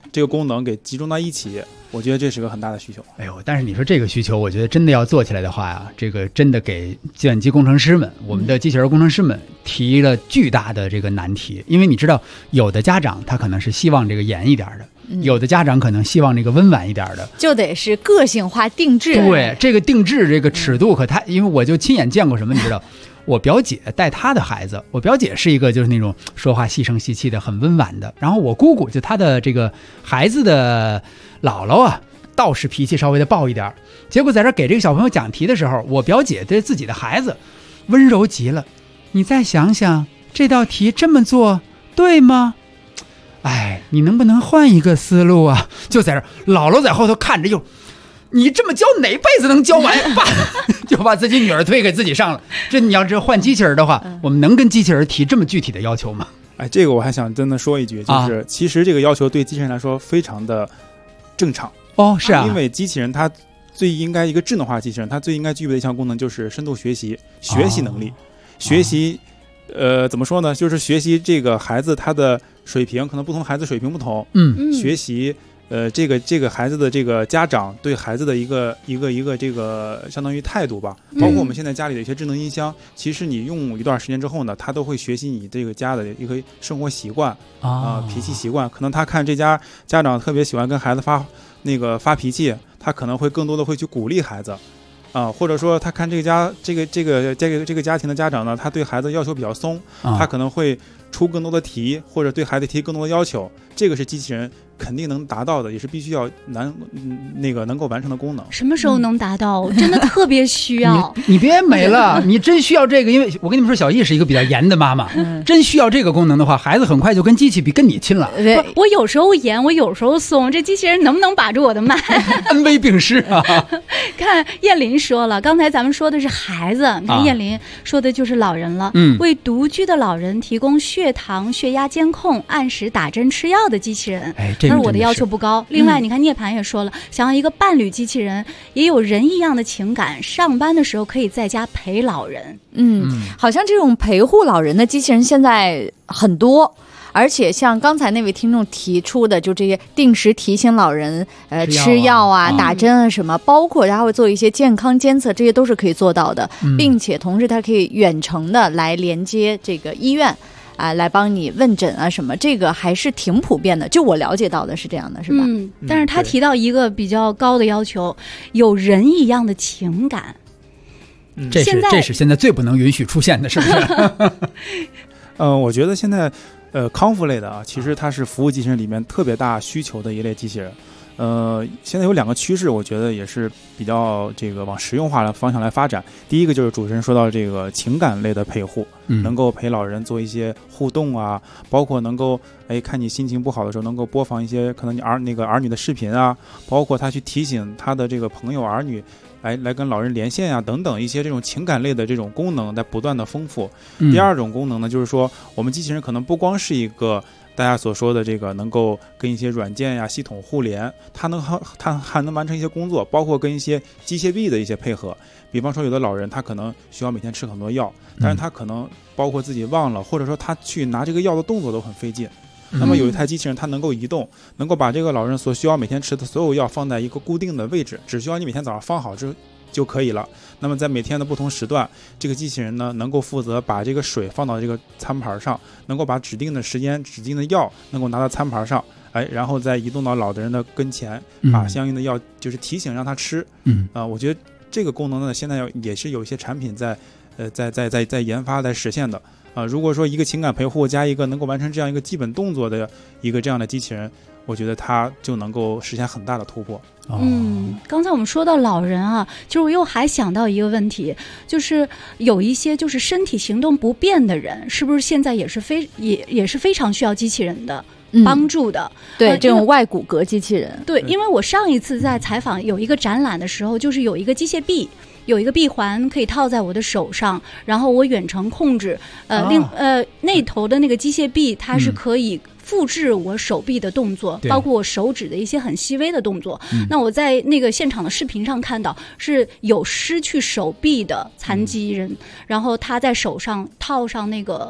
这个功能给集中到一起，我觉得这是个很大的需求。
哎呦，但是你说这个需求，我觉得真的要做起来的话呀，这个真的给计算机工程师们，我们的机器人工程师们提了巨大的这个难题。因为你知道，有的家长他可能是希望这个严一点的。有的家长可能希望这个温婉一点的，
就得是个性化定制。
对，这个定制这个尺度可太，因为我就亲眼见过什么，你知道，我表姐带她的孩子，我表姐是一个就是那种说话细声细气的，很温婉的。然后我姑姑就她的这个孩子的姥姥啊，倒是脾气稍微的暴一点。结果在这给这个小朋友讲题的时候，我表姐对自己的孩子温柔极了。你再想想，这道题这么做对吗？哎，你能不能换一个思路啊？就在这，姥姥在后头看着，你这么教哪辈子能教完？就把自己女儿推给自己上了。这你要是换机器人的话，我们能跟机器人提这么具体的要求吗？
哎，这个我还想真的说一句，就是其实这个要求对机器人来说非常的正常。
哦，是啊，
因为机器人它最应该一个智能化机器人，它最应该具备的一项功能就是深度学习能力，学习。怎么说呢？就是学习这个孩子他的水平，可能不同孩子水平不同。学习这个孩子的这个家长对孩子的一个这个相当于态度吧。包括我们现在家里的一些智能音箱，其实你用一段时间之后呢，它都会学习你这个家的一个生活习惯脾气习惯。可能他看这家家长特别喜欢跟孩子发脾气，他可能会更多的会去鼓励孩子。或者说他看这个家庭的家长呢，他对孩子要求比较松，他可能会出更多的题，或者对孩子提更多的要求。这个是机器人肯定能达到的，也是必须要能够完成的功能。
什么时候能达到？真的特别需要。
你别美了，你真需要这个，因为我跟你们说，小易是一个比较严的妈妈，真需要这个功能的话，孩子很快就跟机器比，跟你亲了。
我有时候严，我有时候松，这机器人能不能把住我的脉？
恩威并施啊！
看燕林说了，刚才咱们说的是孩子，你看燕林说的就是老人了。为独居的老人提供血糖、血压监控，按时打针吃药的机器人。但是我的要求不高。另外，你看涅槃也说了，想要一个伴侣机器人，也有人一样的情感，上班的时候可以在家陪老人。
好像这种陪护老人的机器人现在很多。而且像刚才那位听众提出的，就这些定时提醒老人吃药啊、打针啊什么，包括他会做一些健康监测，这些都是可以做到的，并且同时它可以远程的来连接这个医院来帮你问诊啊什么，这个还是挺普遍的，就我了解到的是这样的，是吧？
但是他提到一个比较高的要求，有人一样的情感。
这是现在最不能允许出现的，是不是？
我觉得现在康复类的其实它是服务机器人里面特别大需求的一类机器人。现在有2个趋势，我觉得也是比较这个往实用化的方向来发展。第一个就是主持人说到这个情感类的陪护，能够陪老人做一些互动啊，包括能够看你心情不好的时候，能够播放一些可能你儿女的视频啊，包括他去提醒他的这个朋友儿女来跟老人连线啊等等一些这种情感类的这种功能在不断的丰富。第二种功能呢，就是说我们机器人可能不光是一个大家所说的这个能够跟一些软件呀系统互联，它还能完成一些工作，包括跟一些机械臂的一些配合。比方说有的老人他可能需要每天吃很多药，但是他可能包括自己忘了，或者说他去拿这个药的动作都很费劲。那么有一台机器人它能够移动，能够把这个老人所需要每天吃的所有药放在一个固定的位置，只需要你每天早上放好就可以了。那么在每天的不同时段，这个机器人呢能够负责把这个水放到这个餐盘上，能够把指定的时间指定的药能够拿到餐盘上，然后再移动到老的人的跟前，把相应的药就是提醒让他吃。我觉得这个功能呢现在也是有一些产品在研发在实现的。如果说一个情感陪护加一个能够完成这样一个基本动作的一个这样的机器人，我觉得它就能够实现很大的突破。
刚才我们说到老人啊，就是我又还想到一个问题，就是有一些就是身体行动不便的人，是不是现在也是非常需要机器人的帮助的？
对，这种外骨骼机器人。
对，因为我上一次在采访有一个展览的时候，就是有一个机械臂。有一个臂环可以套在我的手上，然后我远程控制，那头的那个机械臂它是可以复制我手臂的动作，包括我手指的一些很细微的动作。那我在那个现场的视频上看到是有失去手臂的残疾人，然后他在手上套上那个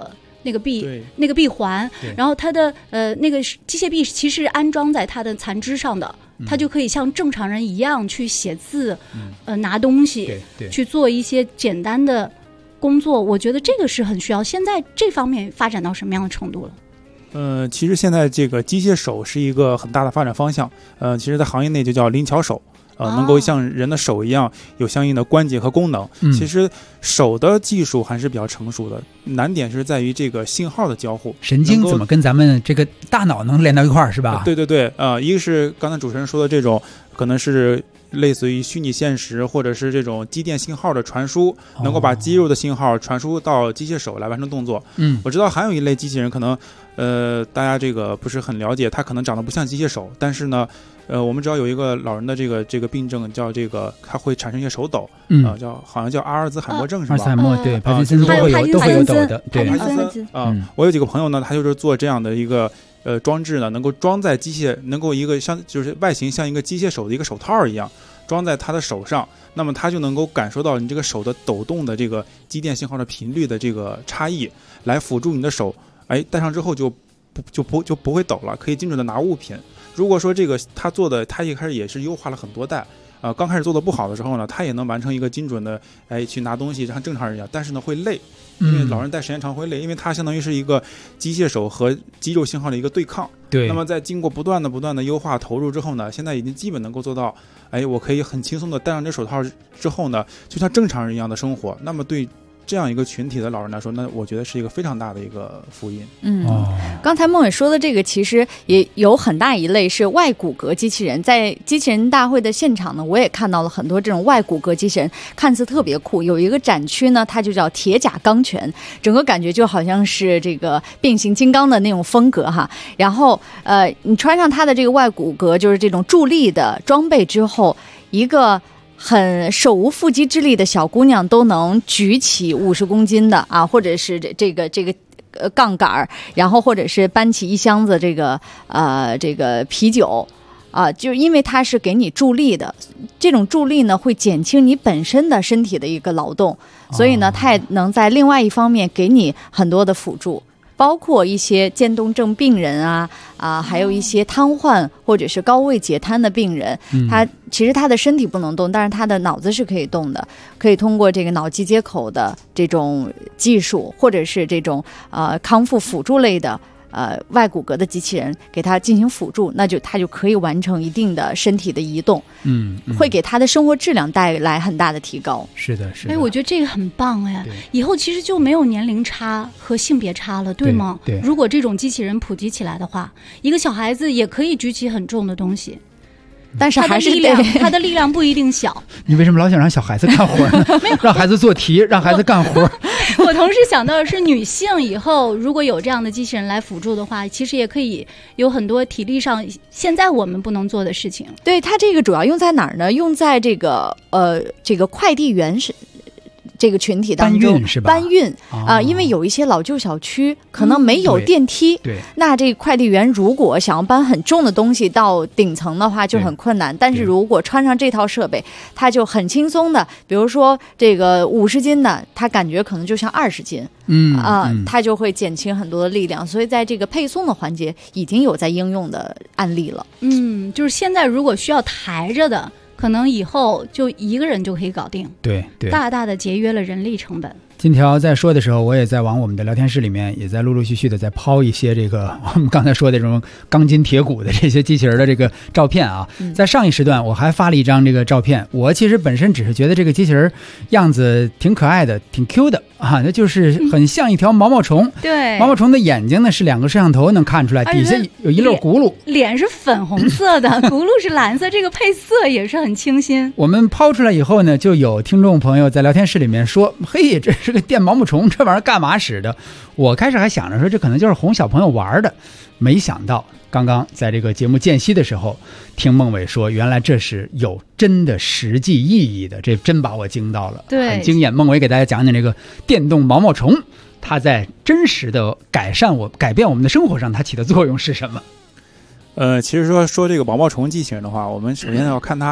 那个闭环，然后它的那个机械臂其实安装在它的残肢上的，它就可以像正常人一样去写字，拿东西，去做一些简单的工作。我觉得这个是很需要。现在这方面发展到什么样的程度了？
其实现在这个机械手是一个很大的发展方向。其实在行业内就叫灵巧手，能够像人的手一样有相应的关节和功能。其实手的技术还是比较成熟的，难点是在于这个信号的交互。
神经怎么跟咱们这个大脑能连到一块儿，是吧？
对对对，一个是刚才主持人说的这种，可能是类似于虚拟现实或者是这种肌电信号的传输，能够把肌肉的信号传输到机械手来完成动作。我知道还有一类机器人，可能大家这个不是很了解，它可能长得不像机械手，但是呢我们知道有一个老人的这个病症叫这个，它会产生一些手抖，好像叫阿尔兹海默症是吧？
阿尔兹海默，对，帕金森都会有抖的，对，
帕金森我有几个朋友呢，他就是做这样的一个装置呢，能够装在机械，能够一个就是外形像一个机械手的一个手套一样，装在他的手上，那么他就能够感受到你这个手的抖动的这个肌电信号的频率的这个差异，来辅助你的手，戴上之后就不会抖了，可以精准的拿物品。如果说这个他做的，他一开始也是优化了很多代，刚开始做的不好的时候呢，他也能完成一个精准的去拿东西，像正常人一样，但是呢会累，因为老人戴时间长会累，因为它相当于是一个机械手和肌肉信号的一个对抗。
对。
那么在经过不断的优化投入之后呢，现在已经基本能够做到，我可以很轻松的戴上这手套之后呢，就像正常人一样的生活。那么对这样一个群体的老人来说，那我觉得是一个非常大的一个福音。
刚才孟伟说的这个其实也有很大一类是外骨骼机器人。在机器人大会的现场呢，我也看到了很多这种外骨骼机器人，看似特别酷。有一个展区呢，它就叫铁甲钢拳，整个感觉就好像是这个变形金刚的那种风格哈。然后你穿上它的这个外骨骼，就是这种助力的装备之后，一个很手无缚鸡之力的小姑娘都能举起50公斤的或者是这个杠杆，然后或者是搬起一箱子这个啤酒就因为它是给你助力的，这种助力呢会减轻你本身的身体的一个劳动，所以呢它也能在另外一方面给你很多的辅助。包括一些渐冻症病人还有一些瘫痪或者是高位截瘫的病人，其实他的身体不能动，但是他的脑子是可以动的，可以通过这个脑机接口的这种技术，或者是这种康复辅助类的外骨骼的机器人给他进行辅助，那就他就可以完成一定的身体的移动，会给他的生活质量带来很大的提高。
是的，是的。
我觉得这个很棒哎！以后其实就没有年龄差和性别差了，对吗？
对。
如果这种机器人普及起来的话，一个小孩子也可以举起很重的东西。
但是还是
他的力量不一定小。
你为什么老想让小孩子干活呢？让孩子做题，让孩子干活。
我同时想到的是，女性以后如果有这样的机器人来辅助的话，其实也可以有很多体力上现在我们不能做的事情。
对，它这个主要用在哪儿呢？用在这个快递员是。这个群体当中搬运因为有一些老旧小区可能没有电梯，那这快递员如果想要搬很重的东西到顶层的话就很困难，但是如果穿上这套设备，他就很轻松的，比如说这个50斤的，他感觉可能就像20斤，他就会减轻很多的力量，所以在这个配送的环节已经有在应用的案例了。
就是现在如果需要抬着的，可能以后就一个人就可以搞定，
对，
大大的节约了人力成本。
金条在说的时候，我也在往我们的聊天室里面也在陆陆续续的在抛一些这个我们刚才说的这种钢筋铁骨的这些机器人的这个照片啊。在上一时段我还发了一张这个照片，我其实本身只是觉得这个机器人样子挺可爱的，挺 Q 的那就是很像一条毛毛虫。
对，
毛毛虫的眼睛呢是2个摄像头能看出来，底下有一溜轱辘，
脸是粉红色的，轱辘是蓝色，这个配色也是很清新。
我们抛出来以后呢，就有听众朋友在聊天室里面说，嘿，这是个电毛毛虫，这玩意儿干嘛使的？我开始还想着说这可能就是哄小朋友玩的，没想到刚刚在这个节目间隙的时候听孟伟说，原来这是有真的实际意义的，这真把我惊到了，
对，
很惊艳。孟伟给大家讲讲这个电动毛毛虫，它在真实的改变我们的生活上它起的作用是什么？
其实说这个毛毛虫机器人的话，我们首先要看它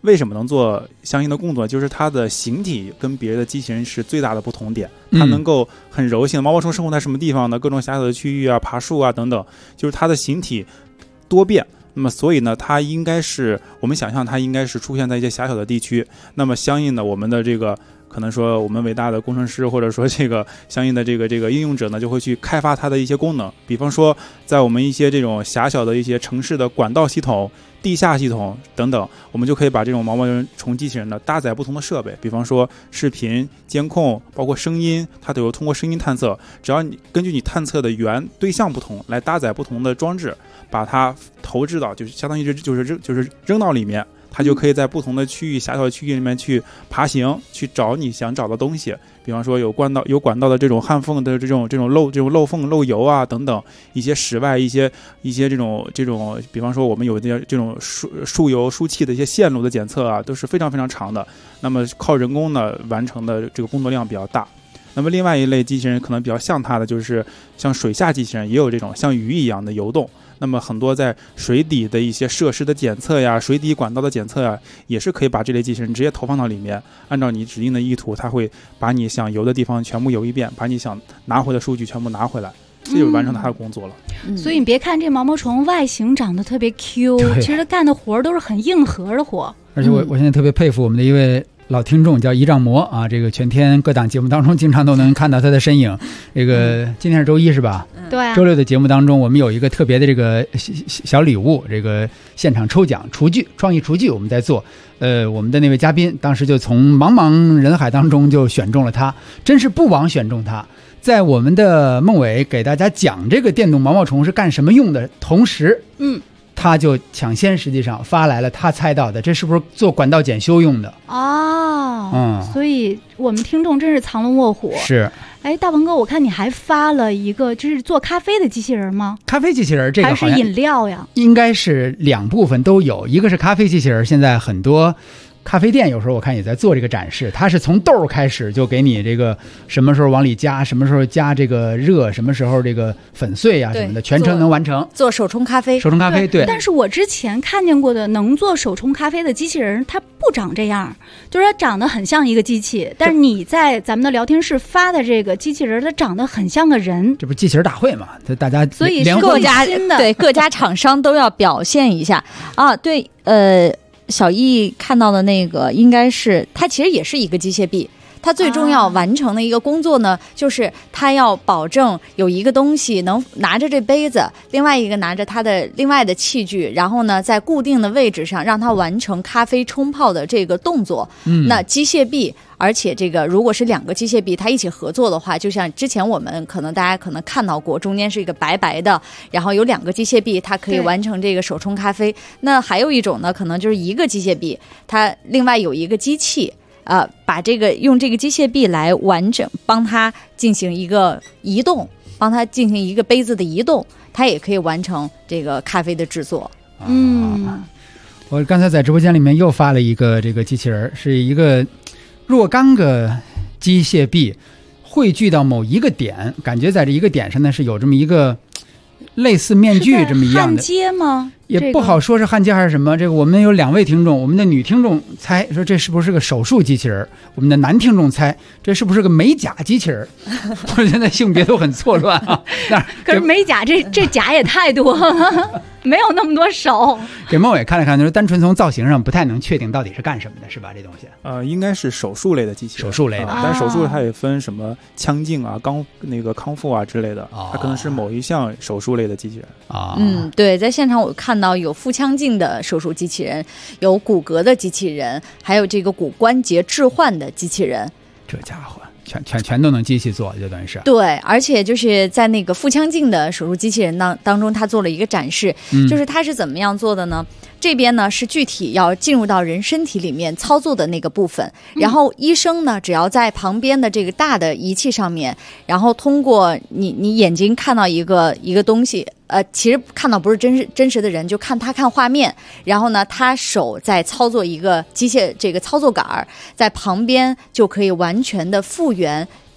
为什么能做相应的工作，就是它的形体跟别的机器人是最大的不同点，它能够很柔性。毛毛虫生活在什么地方呢？各种狭小的区域啊，爬树啊等等，就是它的形体多变。那么所以呢，它应该是我们想象它应该是出现在一些狭小的地区。那么相应的，我们的这个可能说我们伟大的工程师或者说这个相应的这个应用者呢，就会去开发它的一些功能。比方说，在我们一些这种狭小的一些城市的管道系统、地下系统等等，我们就可以把这种毛毛虫机器人呢搭载不同的设备，比方说视频监控，包括声音，它都有通过声音探测。只要你根据你探测的对象不同，来搭载不同的装置，把它投掷到，就是相当于就是扔到里面。它就可以在不同的区域、狭小的区域里面去爬行，去找你想找的东西。比方说有管道的这种焊缝的这种漏缝、漏油啊等等，一些室外一些这种，比方说我们有这种输油输气的一些线路的检测啊，都是非常非常长的。那么靠人工呢完成的这个工作量比较大。那么另外一类机器人可能比较像它的，就是像水下机器人，也有这种像鱼一样的游动。那么很多在水底的一些设施的检测呀，水底管道的检测呀，也是可以把这类机器人直接投放到里面，按照你指定的意图，它会把你想游的地方全部游一遍，把你想拿回的数据全部拿回来，这就完成它的工作了。
所以你别看这毛毛虫外形长得特别 Q， 其实它干的活都是很硬核的活。
而且我现在特别佩服我们的一位老听众，叫一丈魔啊，这个全天各档节目当中经常都能看到他的身影。这个今天是周一是吧？
对啊。
周六的节目当中，我们有一个特别的这个小礼物，这个现场抽奖创意厨具我们在做。我们的那位嘉宾当时就从茫茫人海当中就选中了他，真是不枉选中他。在我们的孟伟给大家讲这个电动毛毛虫是干什么用的同时，他就抢先实际上发来了他猜到的，这是不是做管道检修用的
哦？所以我们听众真是藏龙卧虎。
是。
哎，大文哥，我看你还发了一个，这是做咖啡的机器人吗？
咖啡机器人这个
还是饮料呀？
应该是两部分都有，一个是咖啡机器人，现在很多咖啡店有时候我看也在做这个展示，它是从豆开始就给你这个什么时候往里加，什么时候加这个热，什么时候这个粉碎啊什么的，全程能完成。
做手冲咖啡，
对。
但是我之前看见过的能做手冲咖啡的机器人，它不长这样，就是它长得很像一个机器，但是你在咱们的聊天室发的这个机器人，它长得很像个人。
这不是机器人大会嘛？大家
所以是
各家厂商都要表现一下啊。对，小易看到的那个应该是它其实也是一个机械臂，它最重要完成的一个工作呢，就是它要保证有一个东西能拿着这杯子，另外一个拿着它的另外的器具，然后呢在固定的位置上让它完成咖啡冲泡的这个动作。那机械臂，而且这个如果是两个机械臂它一起合作的话，就像之前我们可能大家可能看到过，中间是一个白白的，然后有两个机械臂它可以完成这个手冲咖啡。那还有一种呢，可能就是一个机械臂它另外有一个机器，把这个用这个机械臂来完整帮它进行一个移动，帮它进行一个杯子的移动，它也可以完成这个咖啡的制作。
我刚才在直播间里面又发了一个这个机器人，是一个若干个机械臂汇聚到某一个点，感觉在这一个点上呢是有这么一个类似面具这么一样的。
焊接吗？
也不好说是焊接还是什么。这个我们有两位听众，我们的女听众猜说这是不是个手术机器人，我们的男听众猜这是不是个美甲机器人。我现在性别都很错乱啊。
可是美甲这甲也太多了，没有那么多手。
给孟伟看了看，就是单纯从造型上不太能确定到底是干什么的，是吧？这东西
应该是手术类的机器人，
手术类的。
但手术它也分什么腔镜啊、康复啊之类的，它可能是某一项手术类的机器人
啊。
对，在现场我看到有腹腔镜的手术机器人，有骨骼的机器人，还有这个骨关节置换的机器人。
这家伙全都能机器做，就等于是。
对，而且就是在那个腹腔镜的手术机器人当中，他做了一个展示，就是他是怎么样做的呢？这边呢是具体要进入到人身体里面操作的那个部分，然后医生呢只要在旁边的这个大的仪器上面，然后通过你眼睛看到一个东西，其实看到不是真实的人，就看画面，然后呢他手在操作一个机械这个操作杆，在旁边就可以完全的复原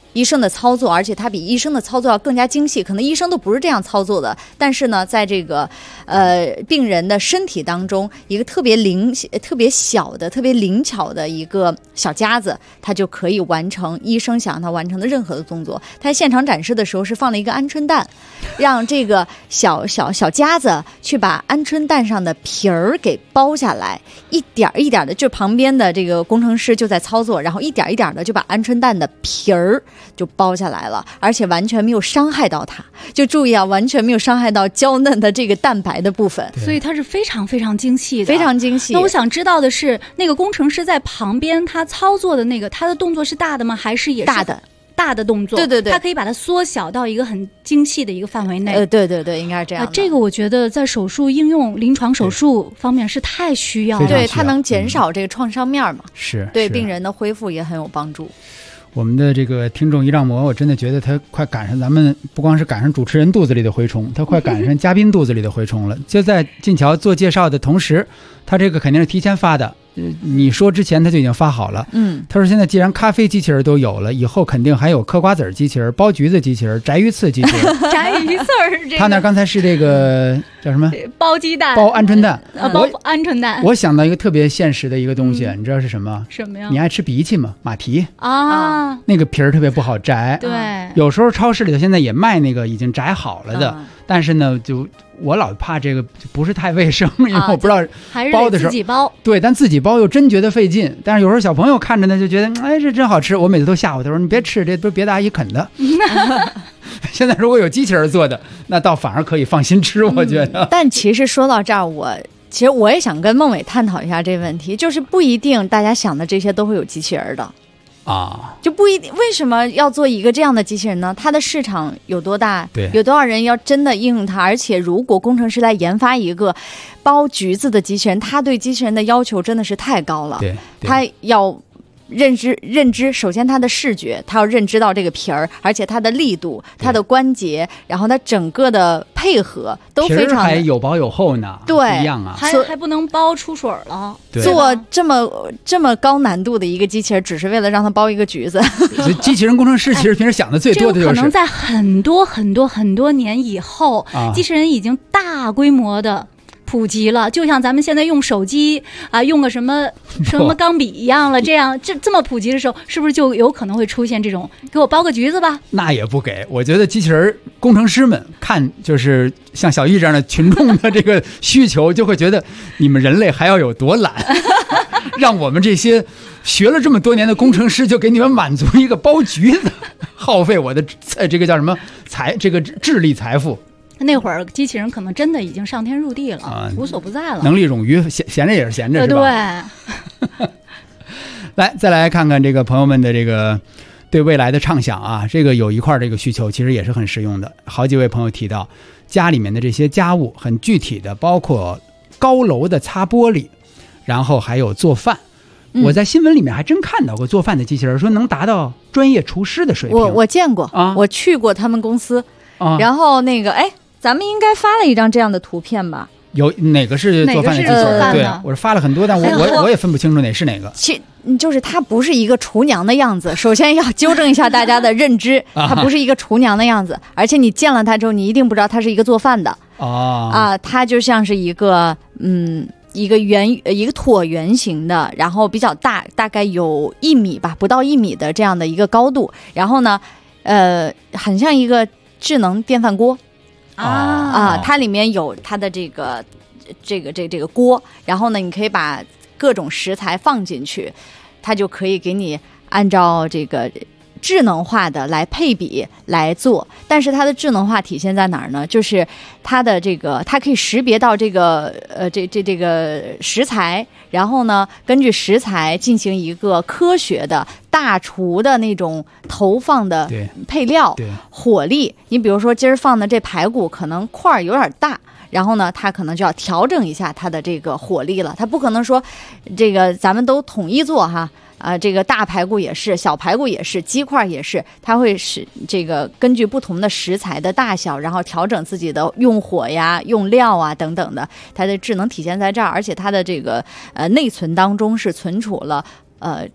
医生的操作，而且它比医生的操作要更加精细，可能医生都不是这样操作的。但是呢，在这个病人的身体当中，一个特别小的、特别灵巧的一个小夹子，它就可以完成医生想让它完成的任何的动作。它现场展示的时候是放了一个鹌鹑蛋，让这个小夹子去把鹌鹑蛋上的皮儿给剥下来，一点一点的，就旁边的这个工程师就在操作，然后一点一点的就把鹌鹑蛋的皮儿就剥下来了，而且完全没有伤害到它。就注意啊，完全没有伤害到娇嫩的这个蛋白的部分，
所以它是非常非常精细的，
非常精细。
那我想知道的是，那个工程师在旁边他操作的那个，他的动作是大的吗？还是也是大的动作？
对对对，
他可以把它缩小到一个很精细的一个范围内。
对对对，应该是这样的。
这个我觉得在手术应用、临床手术方面是太需要了。
对，它能减少这个创伤面嘛？
是
对病人的恢复也很有帮助。
我们的这个听众一丈魔，我真的觉得他快赶上咱们，不光是赶上主持人肚子里的蛔虫，他快赶上嘉宾肚子里的蛔虫了。就在进桥做介绍的同时，他这个肯定是提前发的，你说之前他就已经发好了。他说现在既然咖啡机器人都有了，以后肯定还有嗑瓜子机器人、剥橘子机器人、摘鱼刺机器人。
摘鱼刺儿，
他那刚才是这个叫什么？
剥鸡蛋、
剥鹌鹑蛋。
剥鹌鹑蛋。
我想到一个特别现实的一个东西，你知道是什么？
什么呀？
你爱吃荸荠吗？马蹄
啊，
那个皮儿特别不好摘。
对，
有时候超市里头现在也卖那个已经摘好了的，但是呢，就我老怕这个不是太卫生，因为我不知道包的时候
自己包。
对，但自己包又真觉得费劲。但是有时候小朋友看着呢，就觉得哎，这真好吃。我每次都吓唬他说：“你别吃，这都是别的阿姨啃的。”现在如果有机器人做的，那倒反而可以放心吃，我觉得。
但其实说到这儿，其实我也想跟孟伟探讨一下这个问题，就是不一定大家想的这些都会有机器人的。就不一定。为什么要做一个这样的机器人呢？它的市场有多大？
对，
有多少人要真的应用它？而且，如果工程师来研发一个剥橘子的机器人，他对机器人的要求真的是太高了。
对，
他要认知，首先它的视觉，它要认知到这个皮儿，而且它的力度、它的关节，然后它整个的配合都非常的。
皮儿还有薄有厚呢，
对，
不一样啊，
还不能剥出水了。
做这么高难度的一个机器人，只是为了让它剥一个橘子。
机器人工程师其实平时想的最多的就是，
可能在很多年以后，机器人已经大规模的普及了，就像咱们现在用手机啊，用个什么钢笔一样了，这么普及的时候，是不是就有可能会出现这种给我剥个橘子吧？
那也不给。我觉得机器人工程师们看，就是像小易这样的群众的这个需求，就会觉得你们人类还要有多懒，让我们这些学了这么多年的工程师就给你们满足一个剥橘子，耗费我的这个叫什么这个智力财富。
那会儿机器人可能真的已经上天入地了，无所不在了，
能力冗余，闲着也是闲着，是
吧？
对。来，再来看看这个朋友们的这个对未来的畅想啊，这个有一块这个需求其实也是很实用的。好几位朋友提到家里面的这些家务很具体的，包括高楼的擦玻璃，然后还有做饭。我在新闻里面还真看到过做饭的机器人，说能达到专业厨师的水平。
我见过啊，我去过他们公司啊，然后那个咱们应该发了一张这样的图片吧？
有哪个是做饭的机器人？对，我是发了很多，但我也分不清楚哪是哪个。
就是它不是一个厨娘的样子，首先要纠正一下大家的认知，它不是一个厨娘的样子，而且你见了它之后，你一定不知道它是一个做饭的它就像是一个一个椭圆形的，然后比较大，大概有1米吧，不到1米的这样的一个高度，然后呢，很像一个智能电饭锅。它里面有它的这个锅，然后呢，你可以把各种食材放进去，它就可以给你按照这个智能化的来配比来做。但是它的智能化体现在哪儿呢？就是它的它可以识别到这个这个食材，然后呢，根据食材进行一个科学的大厨的那种投放的配料火力。你比如说今儿放的这排骨可能块儿有点大，然后呢，它可能就要调整一下它的这个火力了。它不可能说这个咱们都统一做哈。这个大排骨也是，小排骨也是，鸡块也是，它会使这个根据不同的食材的大小，然后调整自己的用火呀、用料啊等等的，它的智能体现在这儿。而且它的这个内存当中是存储了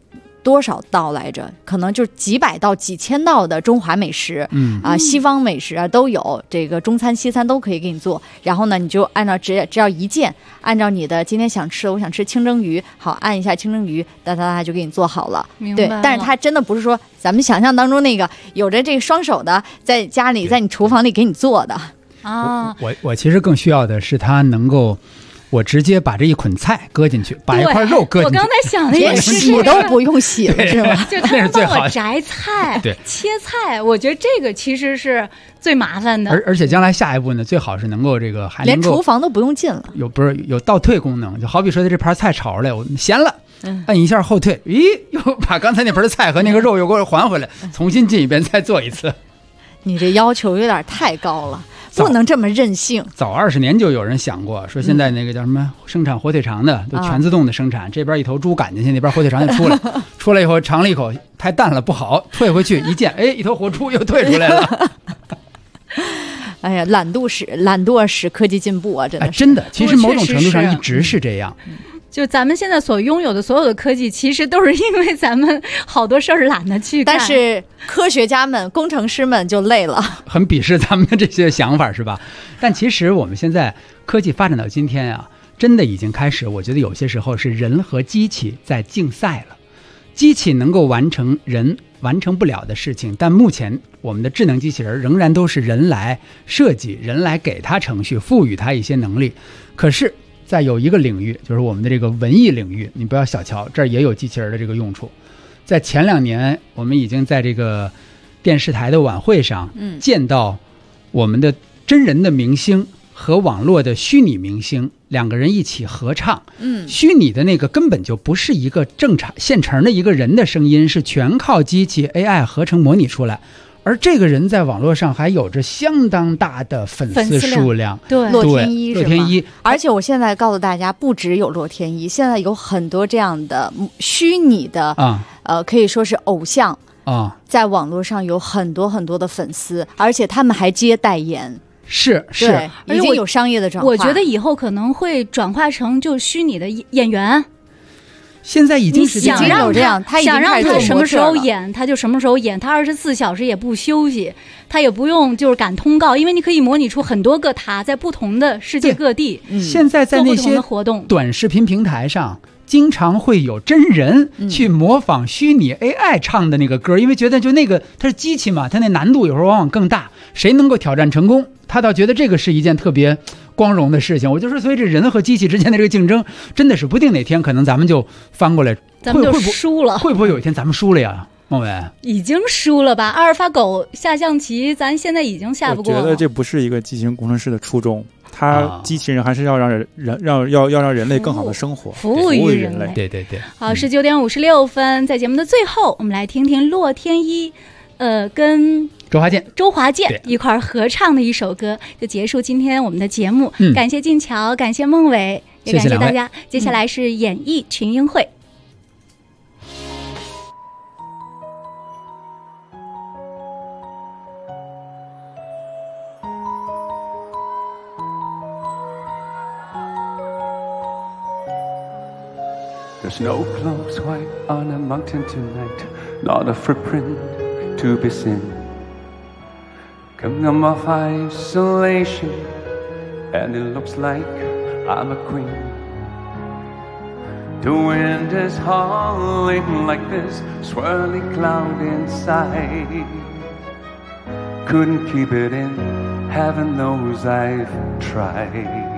多少道来着？可能就几百道、几千道的中华美食，西方美食啊都有，这个中餐、西餐都可以给你做。然后呢，你就按照只要一键，按照你的今天想吃的，我想吃清蒸鱼，好，按一下清蒸鱼，哒哒哒就给你做好了。对，但是它真的不是说咱们想象当中那个有着这个双手的在家里在你厨房里给你做的
啊。
我其实更需要的是它能够。我直接把这一捆菜搁进去，把一块肉搁进去。
我刚才想的
也是，洗都不用洗了，是吗？
就他们帮我摘菜、切菜，我觉得这个其实是最麻烦的。
而且将来下一步呢，最好是能够这个还能够
连厨房都不用进了，
有倒退功能。就好比说这盘菜炒出来，我咸了，按一下后退，咦，又把刚才那盆菜和那个肉又给我还回来，重新进一遍再做一次。
你这要求有点太高了。不能这么任性。
早20年就有人想过，说现在那个叫什么生产火腿肠的都全自动的生产，这边一头猪赶进去，那边火腿肠就出来，出来以后尝了一口太淡了不好，退回去一见，哎，一头活猪又退出来了。
哎呀，懒惰使科技进步啊，真的是。
真的，其实某种程度上一直是这样。
就咱们现在所拥有的所有的科技，其实都是因为咱们好多事儿懒得去干。
但是科学家们、工程师们就累了，很
鄙视咱们的这些想法，是吧？但其实我们现在科技发展到今天啊，真的已经开始，我觉得有些时候是人和机器在竞赛了。机器能够完成人完成不了的事情，但目前我们的智能机器人仍然都是人来设计，人来给它程序，赋予它一些能力。可是在有一个领域，就是我们的这个文艺领域，你不要小瞧，这儿也有机器人的这个用处。在前2年，我们已经在这个电视台的晚会上见到我们的真人的明星和网络的虚拟明星2个人一起合唱。虚拟的那个根本就不是一个正常现成的一个人的声音，是全靠机器 AI 合成模拟出来。而这个人在网络上还有着相当大的粉丝数量，
对，洛天依，
是吗？
而且我现在告诉大家，不只有洛天依，现在有很多这样的虚拟的可以说是偶像在网络上有很多很多的粉丝，而且他们还接代言。
是，
已经有商业的转化。
我觉得以后可能会转化成就虚拟的演员。
现在已经是
想让
他
什么时候演他就什么时候演，他24小时也不休息，他也不用就是赶通告，因为你可以模拟出很多个他在不同的世界各地。
现在在那些
活动
短视频平台上经常会有真人去模仿虚拟 AI 唱的那个歌，因为觉得就那个它是机器嘛，它那难度有时候往往更大，谁能够挑战成功，他倒觉得这个是一件特别光荣的事情。我就说，所以这人和机器之间的这个竞争，真的是不定哪天可能咱们就翻过来，
咱们就输了。
会不会有一天咱们输了呀？孟伟
已经输了吧？阿尔法狗下象棋，咱现在已经下不过了。
我觉得这不是一个机器人工程师的初衷，他机器人还是要让人类更好的生活，
服务于人类。
对。
好，19点56分，在节目的最后，我们来听听洛天依，跟周华健一块合唱的一首歌，就结束今天我们的节目。感谢静乔，感谢孟伟，也感谢大家。接下来是演艺群英会。
There's no clothes white on a mountain tonight, not a footprint to be seen. Coming off isolation, and it looks like I'm a queen. The wind is howling like this swirling cloud inside. Couldn't keep it in, heaven knows I've tried.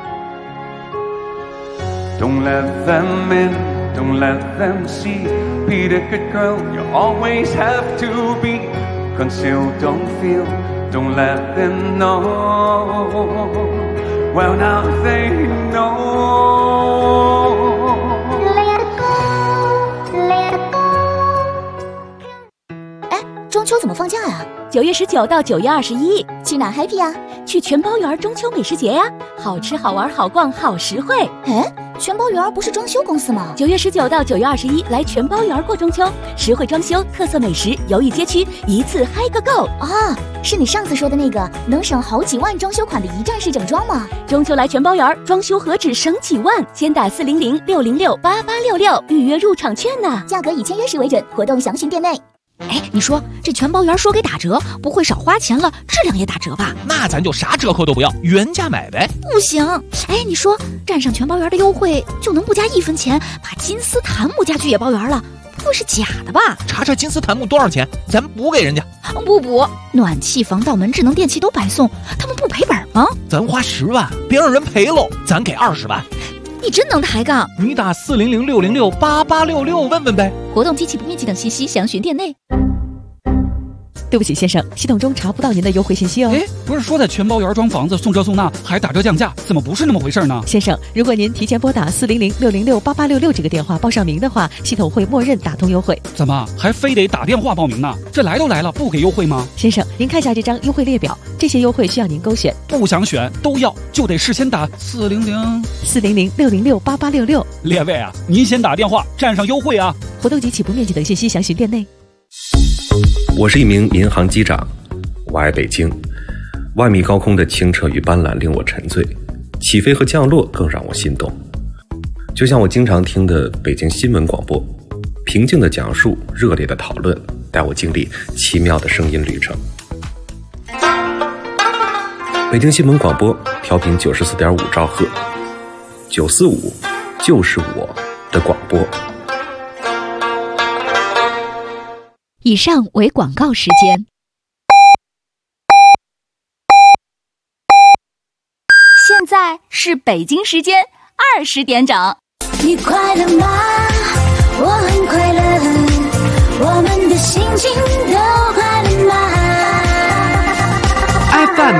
Don't let them in, don't let them see. Be the good girl you always have to be. Conceal, don't feel, don't let them know. Well, now they know.
Let it go, let it go.
哎，中秋怎么放假呀？9月19到9月21，
去哪 happy 啊？
去全包园中秋美食节呀，好吃好玩好逛好实惠。
哎，全包园不是装修公司吗
？9月19到9月21来全包园过中秋，实惠装修，特色美食，游艺街区，一次嗨个够
啊！是你上次说的那个能省好几万装修款的一站式整装吗？
中秋来全包园，装修何止省几万，先打400-606-8866预约入场券呢，
价格以签约时为准，活动详询店内。
哎，你说这全包园说给打折，不会少花钱了，质量也打折吧？
那咱就啥折扣都不要，原价买呗。
不行，哎，你说站上全包园的优惠就能不加1分钱，把金丝檀木家具也包圆了，不会是假的吧？
查查金丝檀木多少钱，咱补给人家。
不补，暖气、防盗门、智能电器都白送，他们不赔本吗？
咱花10万，别让人赔喽，咱给20万。
你真能抬杠！
你打400-606-8866问问呗。
活动机器不面积等信息详询店内。
对不起，先生，系统中查不到您的优惠信息哦。
哎，不是说在全包园装房子送这送那还打折降价，怎么不是那么回事呢？
先生，如果您提前拨打400-606-8866这个电话报上名的话，系统会默认打通优惠。
怎么还非得打电话报名呢？这来都来了，不给优惠吗？
先生，您看下这张优惠列表，这些优惠需要您勾选，
不想选都要，就得事先打
400-606-8866。
列位啊，您先打电话占上优惠啊！
活动及起步面积等信息详询店内。
我是一名民航机长，我爱北京。万米高空的清澈与斑斓令我沉醉，起飞和降落更让我心动。就像我经常听的北京新闻广播，平静的讲述，热烈的讨论，带我经历奇妙的声音旅程。北京新闻广播调频94.5兆赫，945就是我的广播。
以上为广告时间。现在是北京时间20点整。
你快乐吗？我很快乐，我们的心情都快乐吗
？FM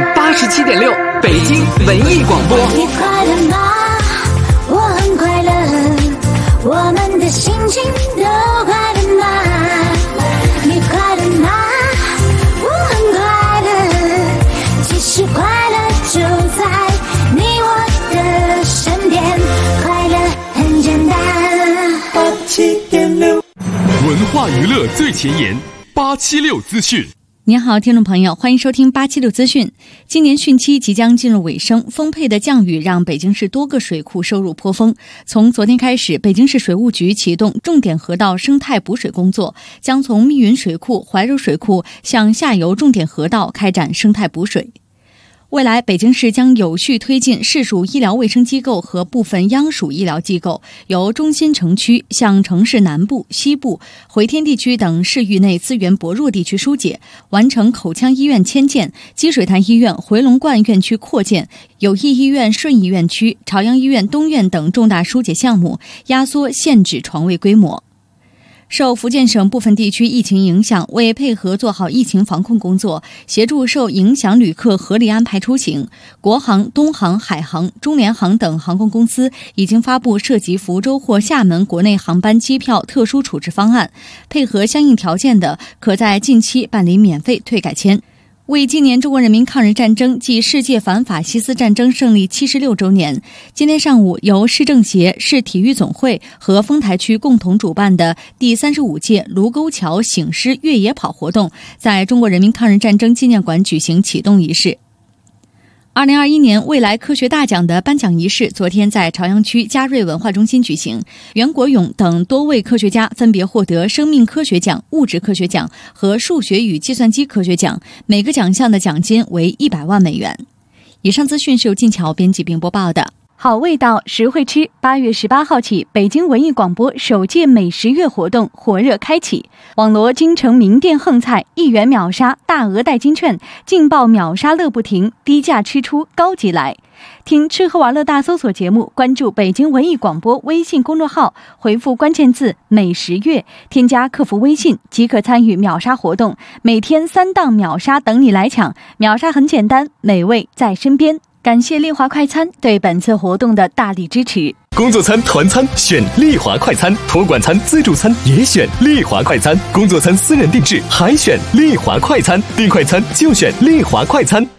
87.6，北京文艺广播。
你快乐吗？我很快乐，我们的心情都快乐吗？你快乐吗？我很快乐，其实快乐就在你我的身边，快乐很简单。87.6，
文化娱乐最前沿，876资讯。
您好，听众朋友，欢迎收听876资讯。今年汛期即将进入尾声，丰沛的降雨让北京市多个水库收入颇丰。从昨天开始，北京市水务局启动重点河道生态补水工作，将从密云水库、怀柔水库向下游重点河道开展生态补水。未来，北京市将有序推进市属医疗卫生机构和部分央属医疗机构由中心城区向城市南部、西部、回天地区等市域内资源薄弱地区疏解，完成口腔医院迁建、积水潭医院回龙观院区扩建、友谊医院顺义院区、朝阳医院东院等重大疏解项目，压缩限制床位规模。受福建省部分地区疫情影响，为配合做好疫情防控工作，协助受影响旅客合理安排出行，国航、东航、海航、中联航等航空公司已经发布涉及福州或厦门国内航班机票特殊处置方案，配合相应条件的，可在近期办理免费退改签。为纪念中国人民抗日战争暨世界反法西斯战争胜利76周年，今天上午由市政协、市体育总会和丰台区共同主办的第35届卢沟桥醒狮越野跑活动在中国人民抗日战争纪念馆举行启动仪式。2021年未来科学大奖的颁奖仪式昨天在朝阳区嘉瑞文化中心举行，袁国勇等多位科学家分别获得生命科学奖、物质科学奖和数学与计算机科学奖，每个奖项的奖金为100万美元。以上资讯是由静巧编辑并播报的。好味道实惠吃，8月18号起，北京文艺广播首届美食月活动火热开启，网罗京城名店横菜，1元秒杀，大额代金券，劲爆秒杀乐不停，低价吃出高级来。听吃喝玩乐大搜索节目，关注北京文艺广播微信公众号，回复关键字美食月，添加客服微信即可参与秒杀活动，每天3档秒杀等你来抢，秒杀很简单，美味在身边。感谢丽华快餐对本次活动的大力支持。
工作餐、团餐选丽华快餐，托管餐、自助餐也选丽华快餐，工作餐私人定制还选丽华快餐，订快餐就选丽华快餐。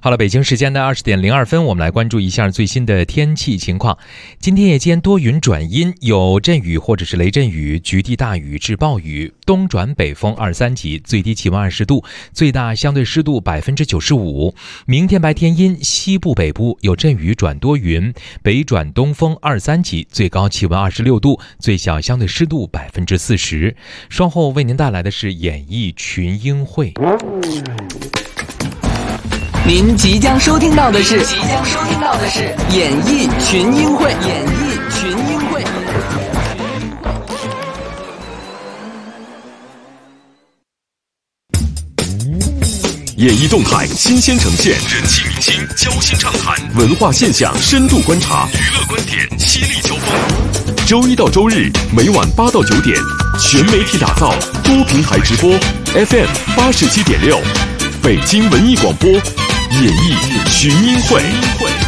好了，北京时间的20点02分，我们来关注一下最新的天气情况。今天夜间多云转阴，有阵雨或者是雷阵雨，局地大雨至暴雨，东转北风2、3级，最低气温20度，最大相对湿度95%。明天白天阴，西部北部有阵雨转多云，北转东风2、3级，最高气温26度，最小相对湿度40%。稍后为您带来的是演艺群英会。
您即将收听到的是演艺群英会。
演艺动态新鲜呈现，人气明星交心畅谈，文化现象深度观察，娱乐观点犀利交锋。周一到周日每晚8到9点，全媒体打造，多平台直播 ，FM 87.6，北京文艺广播，演艺群英会。